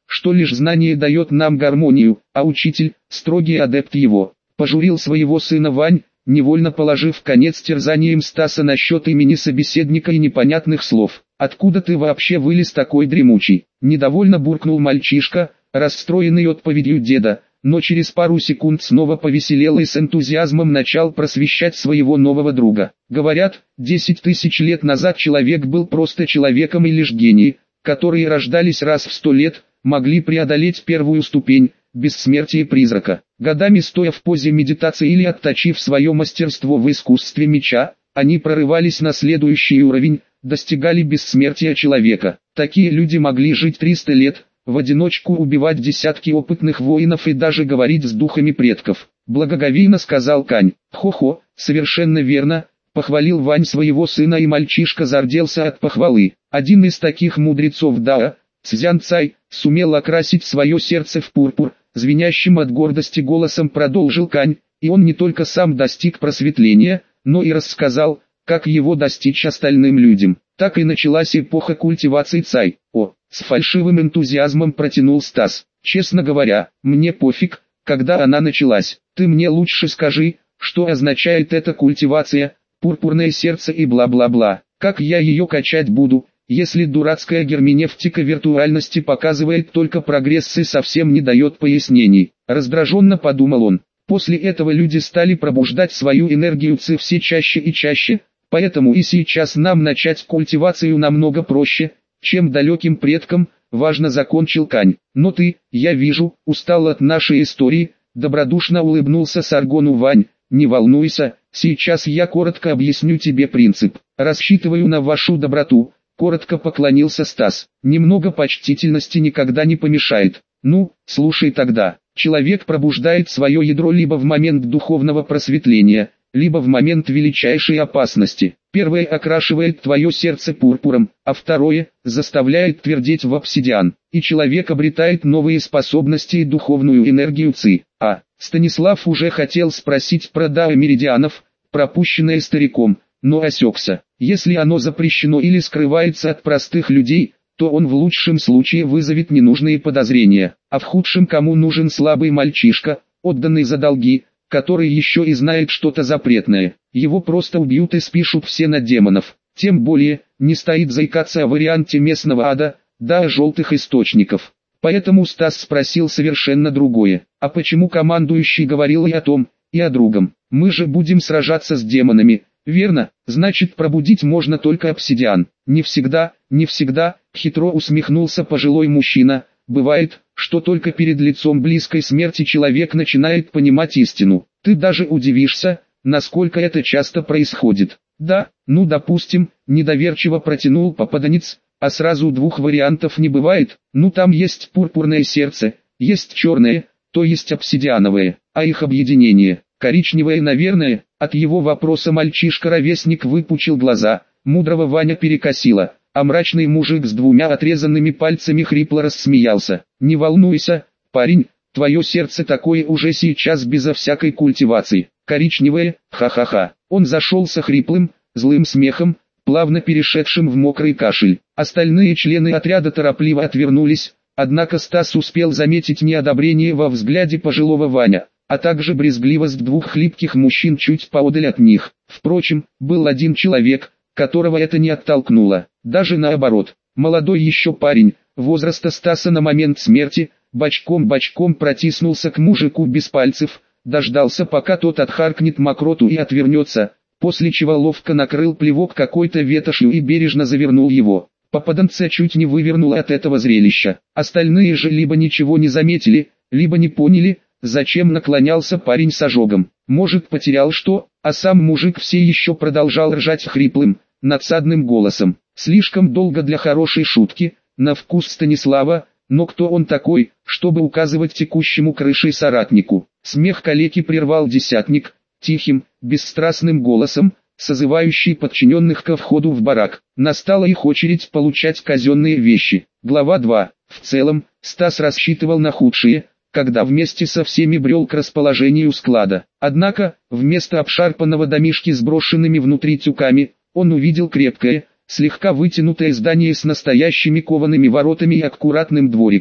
что лишь знание дает нам гармонию, а учитель – строгий адепт его. Пожурил своего сына Вань, невольно положив конец терзаниям Стаса насчет имени собеседника и непонятных слов. «Откуда ты вообще вылез такой дремучий?» Недовольно буркнул мальчишка, расстроенный отповедью деда, но через пару секунд снова повеселел и с энтузиазмом начал просвещать своего нового друга. Говорят, десять тысяч лет назад человек был просто человеком, и лишь гении, которые рождались раз в сто лет, могли преодолеть первую ступень – бессмертие призрака. Годами стоя в позе медитации или отточив свое мастерство в искусстве меча, они прорывались на следующий уровень, достигали бессмертия человека. Такие люди могли жить триста лет, в одиночку убивать десятки опытных воинов и даже говорить с духами предков. Благоговейно сказал Кань. «Хо-хо, совершенно верно», — похвалил Вань своего сына, и мальчишка зарделся от похвалы. Один из таких мудрецов Дао, Цзян Цай, сумел окрасить свое сердце в пурпур, звенящим от гордости голосом продолжил Кань, и он не только сам достиг просветления, но и рассказал, как его достичь остальным людям. Так и началась эпоха культивации Цай. О, с фальшивым энтузиазмом протянул Стас. Честно говоря, мне пофиг, когда она началась. Ты мне лучше скажи, что означает эта культивация, пурпурное сердце и бла-бла-бла. Как я ее качать буду, если дурацкая герменевтика виртуальности показывает только прогресс и совсем не дает пояснений? Раздраженно подумал он. После этого люди стали пробуждать свою энергию Ци все чаще и чаще, поэтому и сейчас нам начать культивацию намного проще, чем далеким предкам, важно закончил Кань. Но ты, я вижу, устал от нашей истории, добродушно улыбнулся Саргону Вань. Не волнуйся, сейчас я коротко объясню тебе принцип. Рассчитываю на вашу доброту. Коротко поклонился Стас. Немного почтительности никогда не помешает. Ну, слушай тогда. Человек пробуждает свое ядро либо в момент духовного просветления, либо в момент величайшей опасности. Первое окрашивает твое сердце пурпуром, а второе заставляет твердеть в обсидиан. И человек обретает новые способности и духовную энергию Ци. А, Станислав уже хотел спросить про Дао меридианов, пропущенное стариком, но осекся. Если оно запрещено или скрывается от простых людей, то он в лучшем случае вызовет ненужные подозрения, а в худшем кому нужен слабый мальчишка, отданный за долги, который еще и знает что-то запретное. Его просто убьют и спишут все на демонов. Тем более, не стоит заикаться о варианте местного ада, да о желтых источников. Поэтому Стас спросил совершенно другое. А почему командующий говорил и о том, и о другом? Мы же будем сражаться с демонами. Верно, значит пробудить можно только обсидиан. Не всегда, не всегда, хитро усмехнулся пожилой мужчина. Бывает, что только перед лицом близкой смерти человек начинает понимать истину. Ты даже удивишься, насколько это часто происходит. Да, ну допустим, недоверчиво протянул попаданец, а сразу двух вариантов не бывает. Ну там есть пурпурное сердце, есть черное, то есть обсидиановое, а их объединение, коричневое наверное. От его вопроса мальчишка-ровесник выпучил глаза, мудрого Ваня перекосило, а мрачный мужик с двумя отрезанными пальцами хрипло рассмеялся. Не волнуйся, парень, твое сердце такое уже сейчас безо всякой культивации, коричневое, ха-ха-ха. Он зашелся хриплым, злым смехом, плавно перешедшим в мокрый кашель. Остальные члены отряда торопливо отвернулись, однако Стас успел заметить неодобрение во взгляде пожилого Ваня, а также брезгливость двух хлипких мужчин чуть поодаль от них. Впрочем, был один человек, которого это не оттолкнуло, даже наоборот. Молодой еще парень, возраста Стаса на момент смерти, бочком-бочком протиснулся к мужику без пальцев, дождался пока тот отхаркнет мокроту и отвернется, после чего ловко накрыл плевок какой-то ветошью и бережно завернул его. Попаданца чуть не вывернуло от этого зрелища. Остальные же либо ничего не заметили, либо не поняли, зачем наклонялся парень с ожогом. Может потерял что, а сам мужик все еще продолжал ржать хриплым, надсадным голосом. Слишком долго для хорошей шутки, на вкус Станислава, но кто он такой, чтобы указывать текущему крышей соратнику? Смех калеки прервал десятник, тихим, бесстрастным голосом, созывающий подчиненных ко входу в барак. Настала их очередь получать казенные вещи. Глава два. В целом, Стас рассчитывал на худшее, когда вместе со всеми брел к расположению склада. Однако, вместо обшарпанного домишки с брошенными внутри тюками, он увидел крепкое, слегка вытянутое здание с настоящими коваными воротами и аккуратным двориком.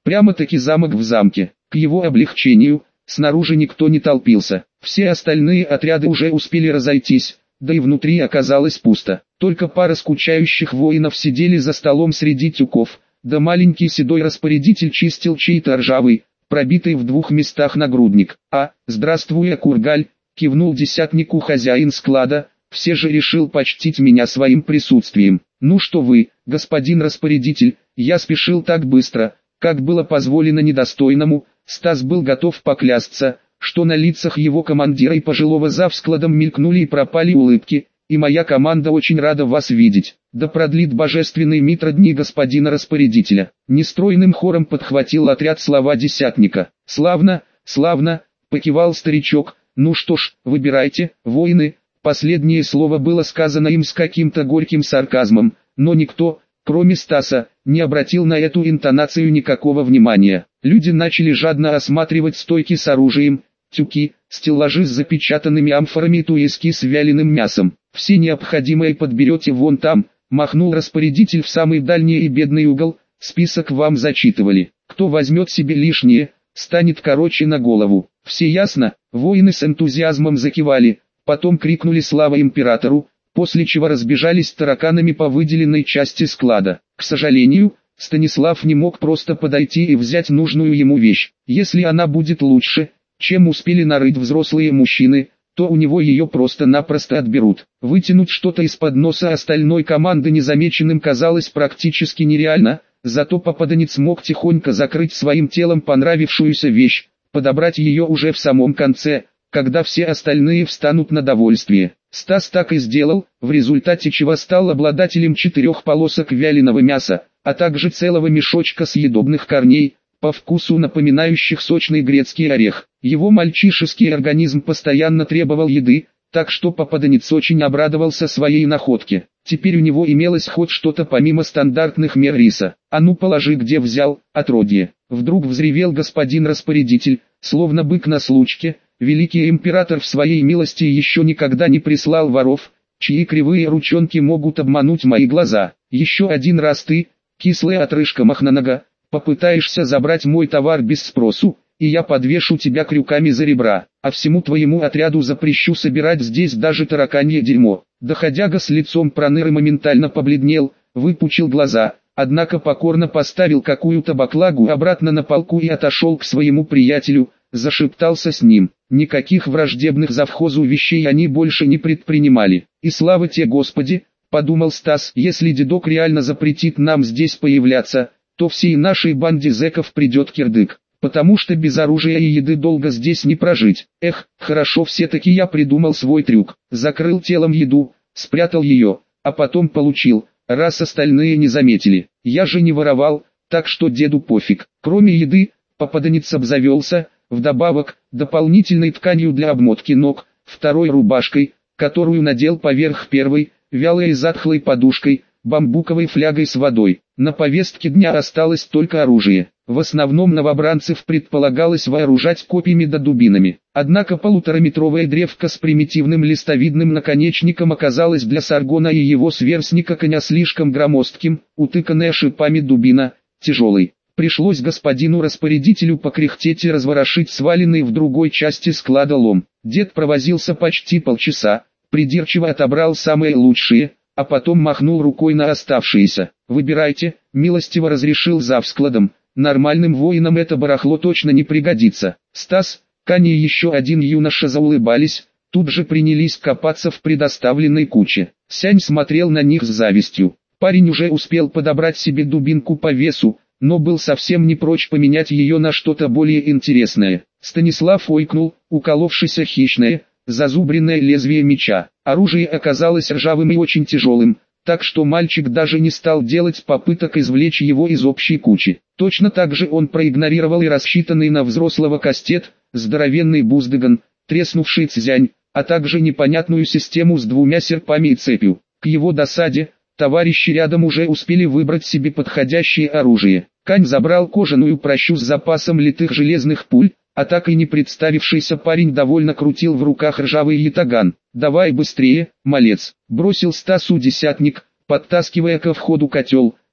Прямо-таки замок в замке. К его облегчению, снаружи никто не толпился. Все остальные отряды уже успели разойтись, да и внутри оказалось пусто. Только пара скучающих воинов сидели за столом среди тюков, да маленький седой распорядитель чистил чей-то ржавый, пробитый в двух местах нагрудник. «А, здравствуй, Акургаль!» — кивнул десятнику хозяин склада, все же решил почтить меня своим присутствием. «Ну что вы, господин распорядитель, я спешил так быстро, как было позволено недостойному». Стас был готов поклясться, что на лицах его командира и пожилого завскладом мелькнули и пропали улыбки, и моя команда очень рада вас видеть. Да продлит божественный Митра дни господина распорядителя. Нестройным хором подхватил отряд слова десятника. Славно, славно, покивал старичок. Ну что ж, выбирайте, воины. Последнее слово было сказано им с каким-то горьким сарказмом, но никто, кроме Стаса, не обратил на эту интонацию никакого внимания. Люди начали жадно осматривать стойки с оружием, тюки, стеллажи с запечатанными амфорами и туески с вяленым мясом. «Все необходимое подберете вон там», — махнул распорядитель в самый дальний и бедный угол. «Список вам зачитывали. Кто возьмет себе лишнее, станет короче на голову». «Все ясно?» Воины с энтузиазмом закивали, потом крикнули «Слава императору!», после чего разбежались тараканами по выделенной части склада. К сожалению, Станислав не мог просто подойти и взять нужную ему вещь. Если она будет лучше, чем успели нарыть взрослые мужчины, то у него ее просто-напросто отберут. Вытянуть что-то из-под носа остальной команды незамеченным казалось практически нереально, зато попаданец мог тихонько закрыть своим телом понравившуюся вещь, подобрать ее уже в самом конце, когда все остальные встанут на довольствие. Стас так и сделал, в результате чего стал обладателем четырех полосок вяленого мяса, а также целого мешочка съедобных корней, по вкусу напоминающих сочный грецкий орех. Его мальчишеский организм постоянно требовал еды, так что попаданец очень обрадовался своей находке. Теперь у него имелось хоть что-то помимо стандартных мер риса. «А ну положи, где взял, отродье!» Вдруг взревел господин распорядитель, словно бык на случке. Великий император в своей милости еще никогда не прислал воров, чьи кривые ручонки могут обмануть мои глаза. Еще один раз ты, кислая отрыжка мохнонога, попытаешься забрать мой товар без спросу, и я подвешу тебя крюками за ребра, а всему твоему отряду запрещу собирать здесь даже тараканье дерьмо». Доходяга с лицом проныры моментально побледнел, выпучил глаза, однако покорно поставил какую-то баклагу обратно на полку и отошел к своему приятелю, зашептался с ним. Никаких враждебных завхозу вещей они больше не предпринимали. «И слава тебе Господи», — подумал Стас, — «если дедок реально запретит нам здесь появляться, то всей нашей банде зэков придет кирдык, потому что без оружия и еды долго здесь не прожить». Эх, хорошо все-таки я придумал свой трюк. Закрыл телом еду, спрятал ее, а потом получил, раз остальные не заметили. Я же не воровал, так что деду пофиг. Кроме еды, попаданец обзавелся, вдобавок, дополнительной тканью для обмотки ног, второй рубашкой, которую надел поверх первой, вялой и затхлой подушкой, бамбуковой флягой с водой. На повестке дня осталось только оружие. В основном новобранцев предполагалось вооружать копьями да дубинами. Однако полутораметровая древка с примитивным листовидным наконечником оказалась для Саргона и его сверстника коня слишком громоздким, утыканная шипами дубина, тяжелой. Пришлось господину распорядителю покряхтеть и разворошить сваленный в другой части склада лом. Дед провозился почти полчаса, придирчиво отобрал самые лучшие, а потом махнул рукой на оставшиеся. «Выбирайте», — милостиво разрешил завскладом, — «нормальным воинам это барахло точно не пригодится». Стас, Кани и еще один юноша заулыбались, тут же принялись копаться в предоставленной куче. Сянь смотрел на них с завистью. Парень уже успел подобрать себе дубинку по весу, но был совсем не прочь поменять ее на что-то более интересное. Станислав ойкнул, уколовшийся хищное, зазубренное лезвие меча. Оружие оказалось ржавым и очень тяжелым, так что мальчик даже не стал делать попыток извлечь его из общей кучи. Точно так же он проигнорировал и рассчитанный на взрослого кастет, здоровенный буздыган, треснувший цзянь, а также непонятную систему с двумя серпами и цепью. К его досаде, товарищи рядом уже успели выбрать себе подходящее оружие. Кань забрал кожаную пращу с запасом литых железных пуль, а так и не представившийся парень довольно крутил в руках ржавый ятаган. «Давай быстрее, малец!» — бросил Стасу десятник, подтаскивая ко входу котел,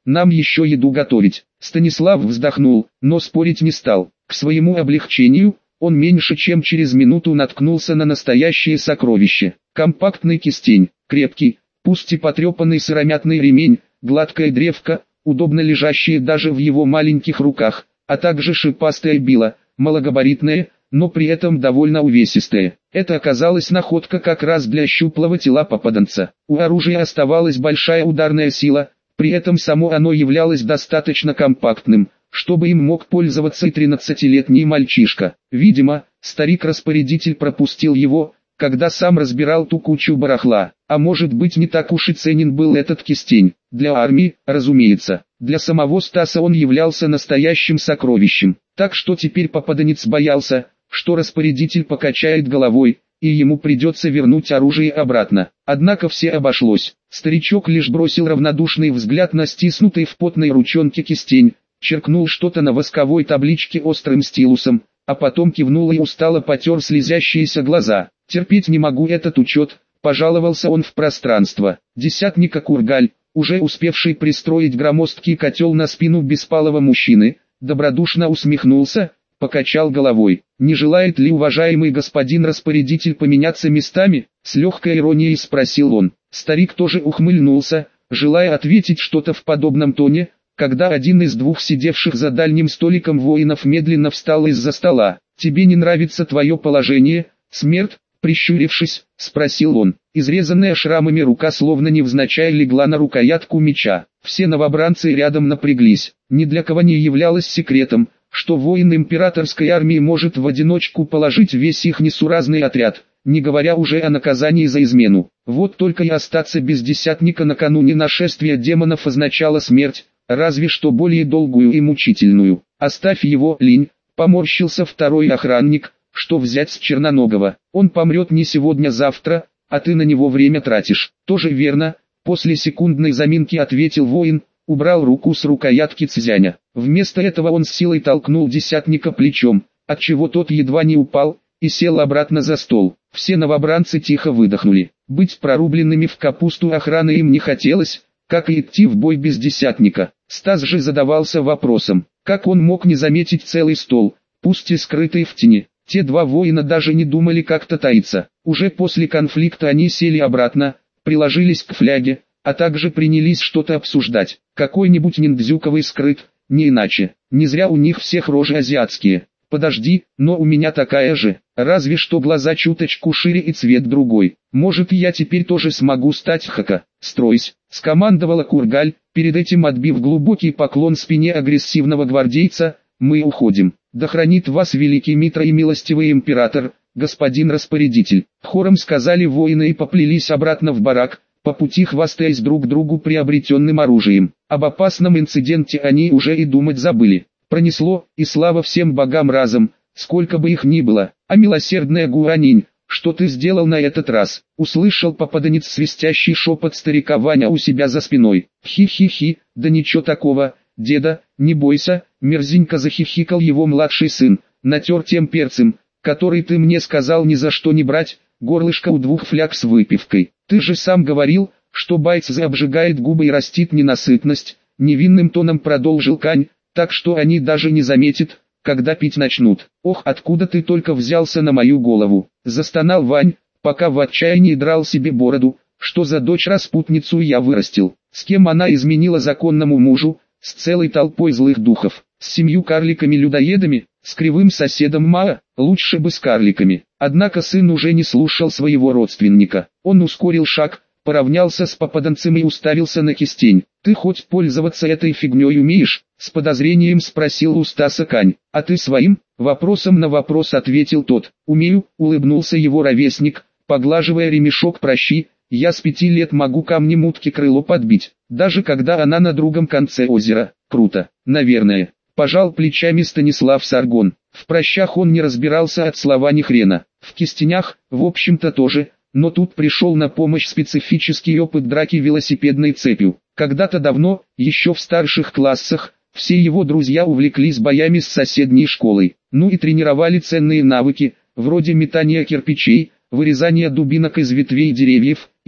нам еще еду готовить. Станислав вздохнул, но спорить не стал. К своему облегчению, он меньше чем через минуту наткнулся на настоящее сокровище. Компактный кистень, крепкий, пусть и потрепанный сыромятный ремень, гладкая древко, удобно лежащее даже в его маленьких руках, а также шипастая била, малогабаритная, но при этом довольно увесистая. Это оказалась находка как раз для щуплого тела попаданца. У оружия оставалась большая ударная сила, при этом само оно являлось достаточно компактным, чтобы им мог пользоваться и тринадцатилетний мальчишка. Видимо, старик-распорядитель пропустил его, когда сам разбирал ту кучу барахла. А может быть, не так уж и ценен был этот кистень. Для армии, разумеется. Для самого Стаса он являлся настоящим сокровищем. Так что теперь попаданец боялся, что распорядитель покачает головой, и ему придется вернуть оружие обратно. Однако все обошлось. Старичок лишь бросил равнодушный взгляд на стиснутый в потной ручонке кистень, черкнул что-то на восковой табличке острым стилусом, а потом кивнул и устало потер слезящиеся глаза. «Терпеть не могу этот учет», — пожаловался он в пространство. Десятника Кургаль, уже успевший пристроить громоздкий котел на спину беспалого мужчины, добродушно усмехнулся, покачал головой. «Не желает ли уважаемый господин распорядитель поменяться местами?» С легкой иронией спросил он. Старик тоже ухмыльнулся, желая ответить что-то в подобном тоне, когда один из двух сидевших за дальним столиком воинов медленно встал из-за стола. «Тебе не нравится твое положение, смерть?» Прищурившись, спросил он. Изрезанная шрамами рука словно невзначай легла на рукоятку меча. Все новобранцы рядом напряглись. Ни для кого не являлось секретом, что воин императорской армии может в одиночку положить весь их несуразный отряд, не говоря уже о наказании за измену. Вот только и остаться без десятника накануне нашествия демонов означало смерть, разве что более долгую и мучительную. «Оставь его, лень», — поморщился второй охранник. «Что взять с Черноногого? Он помрет не сегодня-завтра, а ты на него время тратишь». «Тоже верно», — после секундной заминки ответил воин, убрал руку с рукоятки цзяня. Вместо этого он с силой толкнул десятника плечом, отчего тот едва не упал, и сел обратно за стол. Все новобранцы тихо выдохнули. Быть прорубленными в капусту охраны им не хотелось, как и идти в бой без десятника. Стас же задавался вопросом, как он мог не заметить целый стол, пусть и скрытый в тени. Те два воина даже не думали как-то таиться. Уже после конфликта они сели обратно, приложились к фляге, а также принялись что-то обсуждать. Какой-нибудь ниндзюковый скрыт, не иначе. Не зря у них всех рожи азиатские. Подожди, но у меня такая же, разве что глаза чуточку шире и цвет другой. Может, я теперь тоже смогу стать хака. Стройсь, скомандовала Кургаль, перед этим отбив глубокий поклон спине агрессивного гвардейца. Мы уходим. Да хранит вас великий Митра и милостивый император, господин распорядитель. Хором сказали воины и поплелись обратно в барак, по пути хвастаясь друг другу приобретенным оружием. Об опасном инциденте они уже и думать забыли. Пронесло, и слава всем богам разом, сколько бы их ни было. А милосердная Гуанинь, что ты сделал на этот раз? Услышал попаданец свистящий шепот старика Ваня у себя за спиной. Хи-хи-хи, да ничего такого, деда, не бойся, мерзенько захихикал его младший сын, натер тем перцем, который ты мне сказал ни за что не брать, горлышко у двух фляг с выпивкой. Ты же сам говорил, что байцзы обжигает губы и растит ненасытность, невинным тоном продолжил Кань, так что они даже не заметят, когда пить начнут. Ох, откуда ты только взялся на мою голову, застонал Вань, пока в отчаянии драл себе бороду, что за дочь-распутницу я вырастил, с кем она изменила законному мужу, с целой толпой злых духов, с семью карликами-людоедами, с кривым соседом Маа, лучше бы с карликами. Однако сын уже не слушал своего родственника. Он ускорил шаг, поравнялся с попаданцем и уставился на кистень. «Ты хоть пользоваться этой фигней умеешь?» — с подозрением спросил у Стаса Кань. «А ты своим?» — вопросом на вопрос ответил тот. «Умею», — улыбнулся его ровесник, поглаживая ремешок прощи. «Я с пяти лет могу камнем утки крыло подбить, даже когда она на другом конце озера. Круто, наверное». Пожал плечами Станислав Саргон. В прощах он не разбирался от слова ни хрена. В кистенях, в общем-то тоже, но тут пришел на помощь специфический опыт драки велосипедной цепью. Когда-то давно, еще в старших классах, все его друзья увлеклись боями с соседней школой. Ну и тренировали ценные навыки, вроде метания кирпичей, вырезания дубинок из ветвей деревьев, и,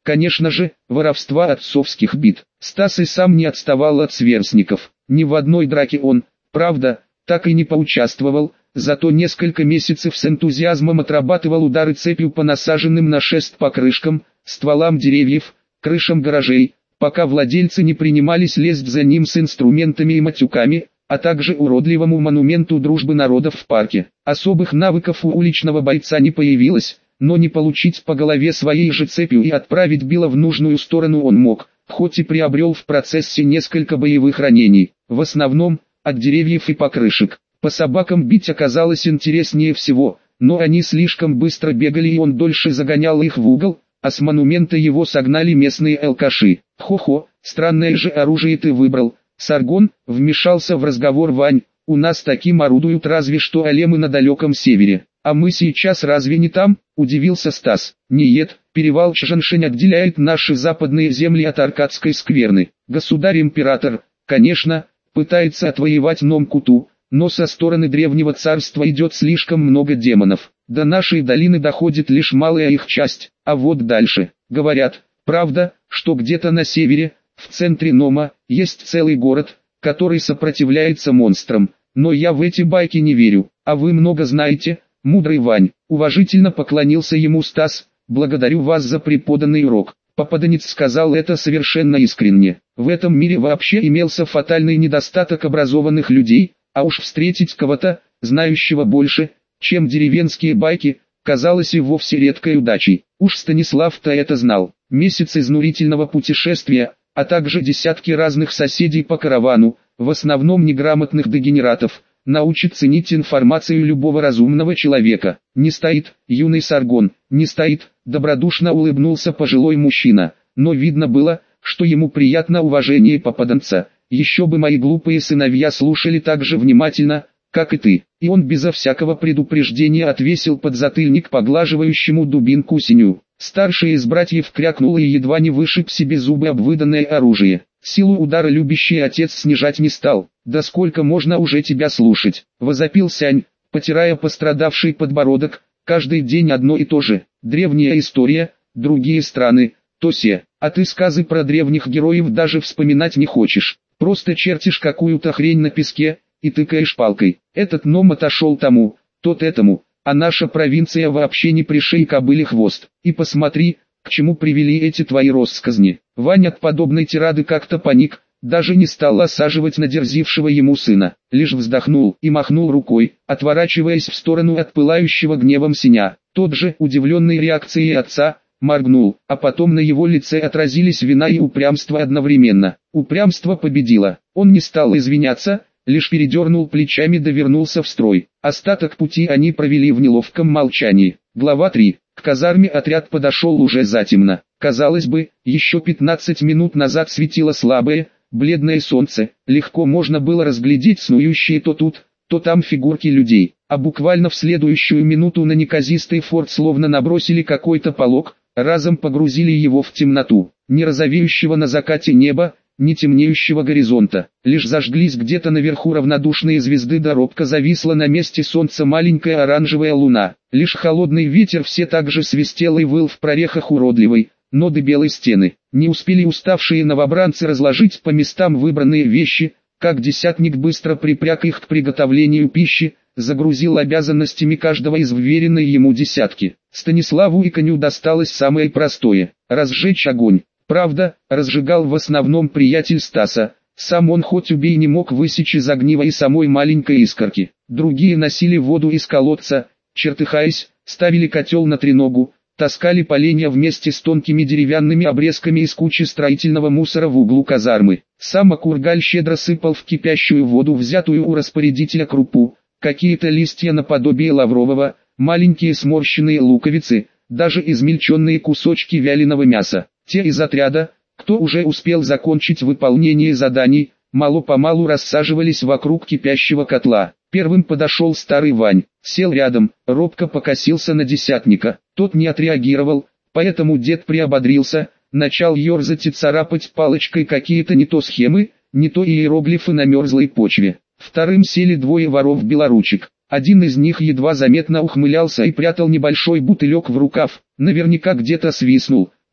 Конечно же, воровства отцовских бит. Стас и сам не отставал от сверстников. Ни в одной драке он, правда, так и не поучаствовал, зато несколько месяцев с энтузиазмом отрабатывал удары цепью по насаженным на шест покрышкам, стволам деревьев, крышам гаражей, пока владельцы не принимались лезть за ним с инструментами и матюками, а также уродливому монументу дружбы народов в парке. Особых навыков у уличного бойца не появилось, но не получить по голове своей же цепью и отправить Билла в нужную сторону он мог, хоть и приобрел в процессе несколько боевых ранений, в основном от деревьев и покрышек. По собакам бить оказалось интереснее всего, но они слишком быстро бегали и он дольше загонял их в угол, а с монумента его согнали местные алкаши. «Хо-хо, странное же оружие ты выбрал, Саргон», — вмешался в разговор Вань, — «у нас таким орудуют разве что алемы на далеком севере, а мы сейчас разве не там?» — удивился Стас. «Нет, перевал Чжаншень отделяет наши западные земли от Аркадской скверны. Государь-император, конечно, пытается отвоевать Ном-Куту, но со стороны древнего царства идет слишком много демонов. До нашей долины доходит лишь малая их часть, а вот дальше, говорят, правда, что где-то на севере, в центре Нома, есть целый город, который сопротивляется монстрам, но я в эти байки не верю, а вы много знаете, мудрый Вань». Уважительно поклонился ему Стас. «Благодарю вас за преподанный урок». Попаданец сказал это совершенно искренне. В этом мире вообще имелся фатальный недостаток образованных людей, а уж встретить кого-то, знающего больше, чем деревенские байки, казалось и вовсе редкой удачей. Уж Станислав-то это знал. Месяц изнурительного путешествия, а также десятки разных соседей по каравану, в основном неграмотных дегенератов, научит ценить информацию любого разумного человека. «Не стоит, юный Саргон, не стоит», — добродушно улыбнулся пожилой мужчина, но видно было, что ему приятно уважение попаданца. «Еще бы мои глупые сыновья слушали так же внимательно, как и ты». И он безо всякого предупреждения отвесил подзатыльник поглаживающему дубинку синю. Старший из братьев крякнул и едва не вышиб себе зубы об выданное оружие. Силу удара любящий отец снижать не стал. «Да сколько можно уже тебя слушать?» — возопил Сянь, потирая пострадавший подбородок. «Каждый день одно и то же. Древняя история, другие страны, то се. А ты сказы про древних героев даже вспоминать не хочешь. Просто чертишь какую-то хрень на песке и тыкаешь палкой. Этот Ном отошел тому, тот этому, а наша провинция вообще не пришей кобыле хвост. И посмотри, к чему привели эти твои россказни». Ваня от подобной тирады как-то паник, даже не стал осаживать надерзившего ему сына, лишь вздохнул и махнул рукой, отворачиваясь в сторону от пылающего гневом Синя. Тот же, удивленный реакцией отца, моргнул, а потом на его лице отразились вина и упрямство одновременно. Упрямство победило, он не стал извиняться, лишь передернул плечами да вернулся в строй. Остаток пути они провели в неловком молчании. Глава три. К казарме отряд подошел уже затемно. Казалось бы, еще пятнадцать минут назад светило слабое, бледное солнце, легко можно было разглядеть снующие то тут, то там фигурки людей, а буквально в следующую минуту на неказистый форт словно набросили какой-то полог, разом погрузили его в темноту, не розовеющего на закате неба, ни темнеющего горизонта, лишь зажглись где-то наверху равнодушные звезды да робко зависла на месте солнца маленькая оранжевая луна, лишь холодный ветер все так же свистел и выл в прорехах уродливой, но до белой стены. Не успели уставшие новобранцы разложить по местам выбранные вещи, как десятник быстро припряг их к приготовлению пищи, загрузил обязанностями каждого из вверенной ему десятки. Станиславу и коню досталось самое простое – разжечь огонь. Правда, разжигал в основном приятель Стаса, сам он хоть убей не мог высечь из огнива и самой маленькой искорки. Другие носили воду из колодца, чертыхаясь, ставили котел на треногу, таскали поленья вместе с тонкими деревянными обрезками из кучи строительного мусора в углу казармы. Сам Акургаль щедро сыпал в кипящую воду взятую у распорядителя крупу, какие-то листья наподобие лаврового, маленькие сморщенные луковицы, даже измельченные кусочки вяленого мяса. Те из отряда, кто уже успел закончить выполнение заданий, мало-помалу рассаживались вокруг кипящего котла. Первым подошел старый Вань, сел рядом, робко покосился на десятника. Тот не отреагировал, поэтому дед приободрился, начал ерзать и царапать палочкой какие-то не то схемы, не то иероглифы на мерзлой почве. Вторым сели двое воров-белоручек. Один из них едва заметно ухмылялся и прятал небольшой бутылек в рукав, наверняка где-то свистнул,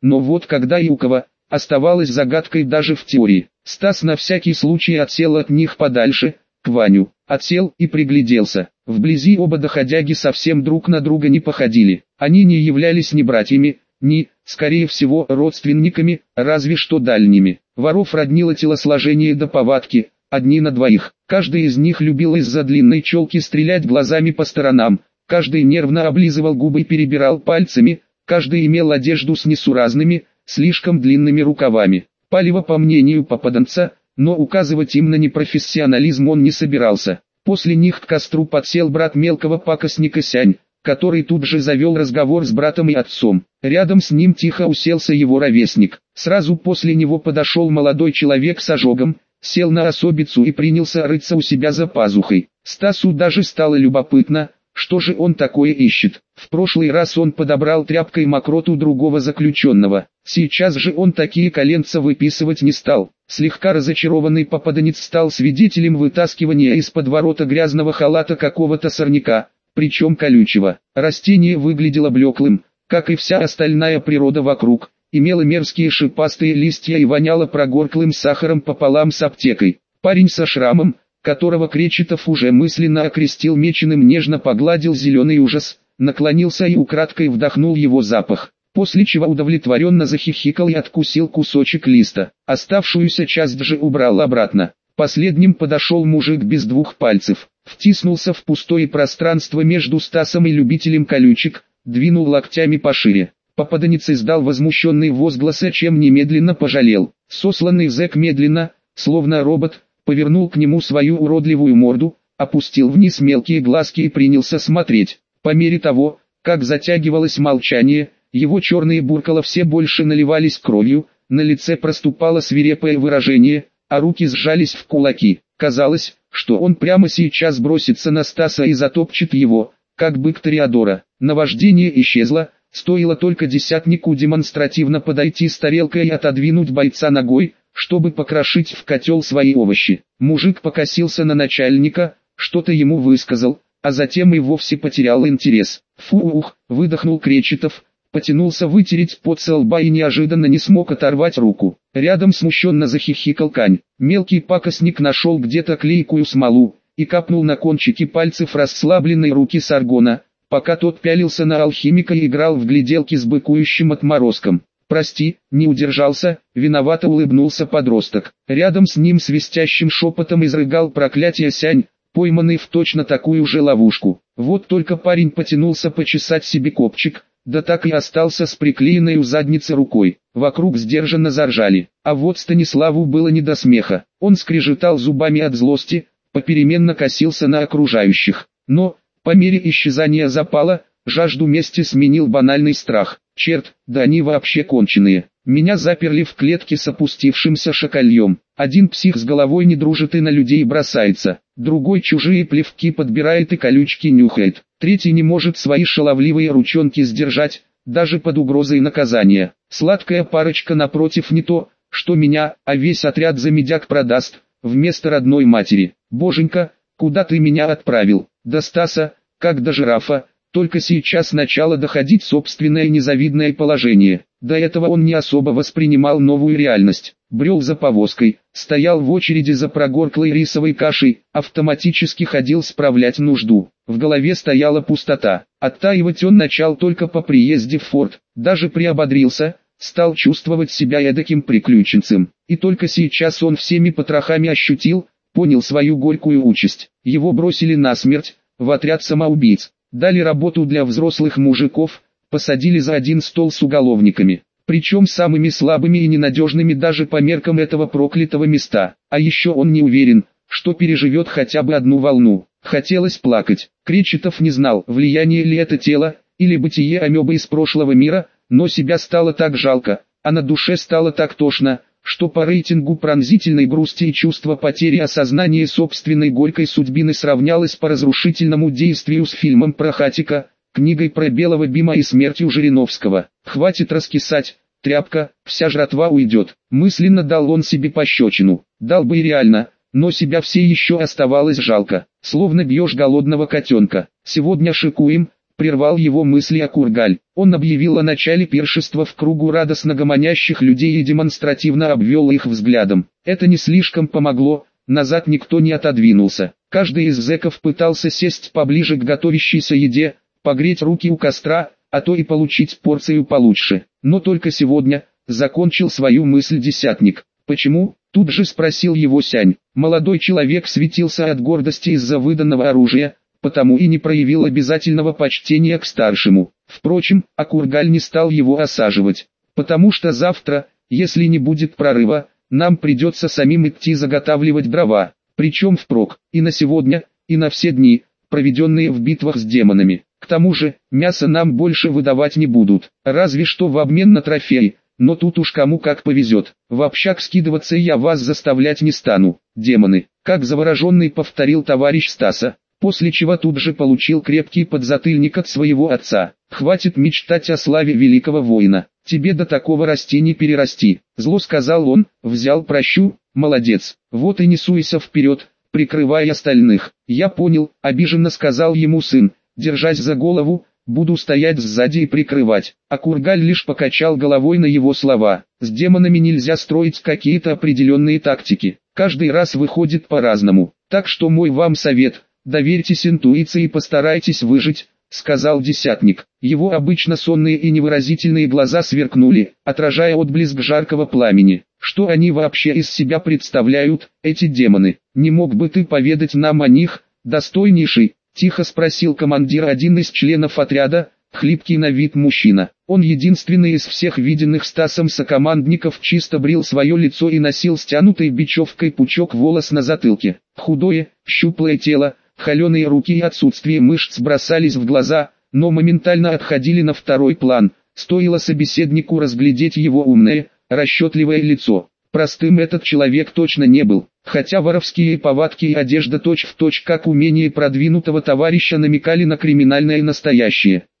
но вот когда и у кого, оставалось загадкой даже в теории. Стас на всякий случай отсел от них подальше, к Ваню, отсел и пригляделся. Вблизи оба доходяги совсем друг на друга не походили. Они не являлись ни братьями, ни, скорее всего, родственниками, разве что дальними. Воров роднило телосложение до повадки, одни на двоих. Каждый из них любил из-за длинной челки стрелять глазами по сторонам, каждый нервно облизывал губы и перебирал пальцами, каждый имел одежду с несуразными, слишком длинными рукавами. Палево по мнению попаданца, но указывать им на непрофессионализм он не собирался. После них к костру подсел брат мелкого пакостника Сянь, который тут же завел разговор с братом и отцом. Рядом с ним тихо уселся его ровесник. Сразу после него подошел молодой человек с ожогом, сел на особицу и принялся рыться у себя за пазухой. Стасу даже стало любопытно, что же он такое ищет. В прошлый раз он подобрал тряпкой мокроту другого заключенного. Сейчас же он такие коленца выписывать не стал. Слегка разочарованный попаданец стал свидетелем вытаскивания из-под ворота грязного халата какого-то сорняка, причем колючего. Растение выглядело блеклым, как и вся остальная природа вокруг, имело мерзкие шипастые листья и воняло прогорклым сахаром пополам с аптекой. Парень со шрамом, которого Кречетов уже мысленно окрестил меченым, нежно погладил зеленый ужас, наклонился и украдкой вдохнул его запах, после чего удовлетворенно захихикал и откусил кусочек листа. Оставшуюся часть же убрал обратно. Последним подошел мужик без двух пальцев, втиснулся в пустое пространство между Стасом и любителем колючек, двинул локтями пошире. Попаданец издал возмущенный возглас, о чем немедленно пожалел. Сосланный зэк медленно, словно робот, повернул к нему свою уродливую морду, опустил вниз мелкие глазки и принялся смотреть. По мере того, как затягивалось молчание, его черные буркала все больше наливались кровью, на лице проступало свирепое выражение, а руки сжались в кулаки. Казалось, что он прямо сейчас бросится на Стаса и затопчет его, как бык Тореадора. Наваждение исчезло, стоило только десятнику демонстративно подойти с тарелкой и отодвинуть бойца ногой, чтобы покрошить в котел свои овощи. Мужик покосился на начальника, что-то ему высказал, а затем и вовсе потерял интерес. «Фух!» — выдохнул Кречетов, потянулся вытереть пот со лба и неожиданно не смог оторвать руку. Рядом смущенно захихикал Кань. Мелкий пакостник нашел где-то клейкую смолу и капнул на кончики пальцев расслабленной руки Саргона, пока тот пялился на алхимика и играл в гляделки с быкующим отморозком. «Прости, не удержался», — виновато улыбнулся подросток. Рядом с ним свистящим шепотом изрыгал проклятие Сянь, пойманный в точно такую же ловушку. Вот только парень потянулся почесать себе копчик, да так и остался с приклеенной у задницы рукой. Вокруг сдержанно заржали, а вот Станиславу было не до смеха. Он скрежетал зубами от злости, попеременно косился на окружающих. Но, по мере исчезания запала, жажду мести сменил банальный страх. Черт, да они вообще конченые. Меня заперли в клетке с опустившимся шакальем. Один псих с головой не дружит и на людей бросается. Другой чужие плевки подбирает и колючки нюхает. Третий не может свои шаловливые ручонки сдержать, даже под угрозой наказания. Сладкая парочка напротив не то, что меня, а весь отряд за медяк продаст, вместо родной матери. Боженька, куда ты меня отправил? До Стаса, как до жирафа. Только сейчас начало доходить собственное незавидное положение. До этого он не особо воспринимал новую реальность. Брел за повозкой, стоял в очереди за прогорклой рисовой кашей, автоматически ходил справлять нужду. В голове стояла пустота. Оттаивать он начал только по приезде в форт. Даже приободрился, стал чувствовать себя эдаким приключенцем. И только сейчас он всеми потрохами ощутил, понял свою горькую участь. Его бросили насмерть, в отряд самоубийц. Дали работу для взрослых мужиков, посадили за один стол с уголовниками, причем самыми слабыми и ненадежными даже по меркам этого проклятого места. А еще он не уверен, что переживет хотя бы одну волну. Хотелось плакать. Кречетов не знал, влияние ли это тело, или бытие амебы из прошлого мира, но себя стало так жалко, а на душе стало так тошно, что по рейтингу пронзительной грусти и чувства потери осознания собственной горькой судьбины сравнялось по разрушительному действию с фильмом про Хатика, книгой про Белого Бима и смертью Жириновского. «Хватит раскисать, тряпка, вся жратва уйдет». Мысленно дал он себе пощечину. Дал бы и реально, но себя все еще оставалось жалко. Словно бьешь голодного котенка. Сегодня шикуем, прервал его мысли Акургаль. Он объявил о начале пиршества в кругу радостно гомонящих людей и демонстративно обвел их взглядом. Это не слишком помогло, назад никто не отодвинулся. Каждый из зэков пытался сесть поближе к готовящейся еде, погреть руки у костра, а то и получить порцию получше. Но только сегодня закончил свою мысль десятник. «Почему?» — тут же спросил его Сянь. Молодой человек светился от гордости из-за выданного оружия, потому и не проявил обязательного почтения к старшему. Впрочем, Акургаль не стал его осаживать, потому что завтра, если не будет прорыва, нам придется самим идти заготавливать дрова, причем впрок, и на сегодня, и на все дни, проведенные в битвах с демонами. К тому же, мясо нам больше выдавать не будут, разве что в обмен на трофеи, но тут уж кому как повезет. В общак скидываться я вас заставлять не стану, демоны, как завороженный повторил товарищ Стаса, после чего тут же получил крепкий подзатыльник от своего отца. «Хватит мечтать о славе великого воина, тебе до такого расти не перерасти», зло сказал он, взял прощу, молодец, вот и не суйся вперед, прикрывай остальных. «Я понял», обиженно сказал ему сын, держась за голову, буду стоять сзади и прикрывать. Акургаль лишь покачал головой на его слова. С демонами нельзя строить какие-то определенные тактики, каждый раз выходит по-разному, так что мой вам совет – доверьтесь интуиции и постарайтесь выжить, сказал десятник. Его обычно сонные и невыразительные глаза сверкнули, отражая отблеск жаркого пламени. Что они вообще из себя представляют, эти демоны? Не мог бы ты поведать нам о них, достойнейший? Тихо спросил командир, один из членов отряда, хлипкий на вид мужчина. Он единственный из всех виденных Стасом сокомандников чисто брил свое лицо и носил стянутой бечевкой пучок волос на затылке. Худое, щуплое тело, холеные руки и отсутствие мышц бросались в глаза, но моментально отходили на второй план, стоило собеседнику разглядеть его умное, расчетливое лицо. Простым этот человек точно не был, хотя воровские повадки и одежда точь-в-точь как умение продвинутого товарища намекали на криминальное настоящее.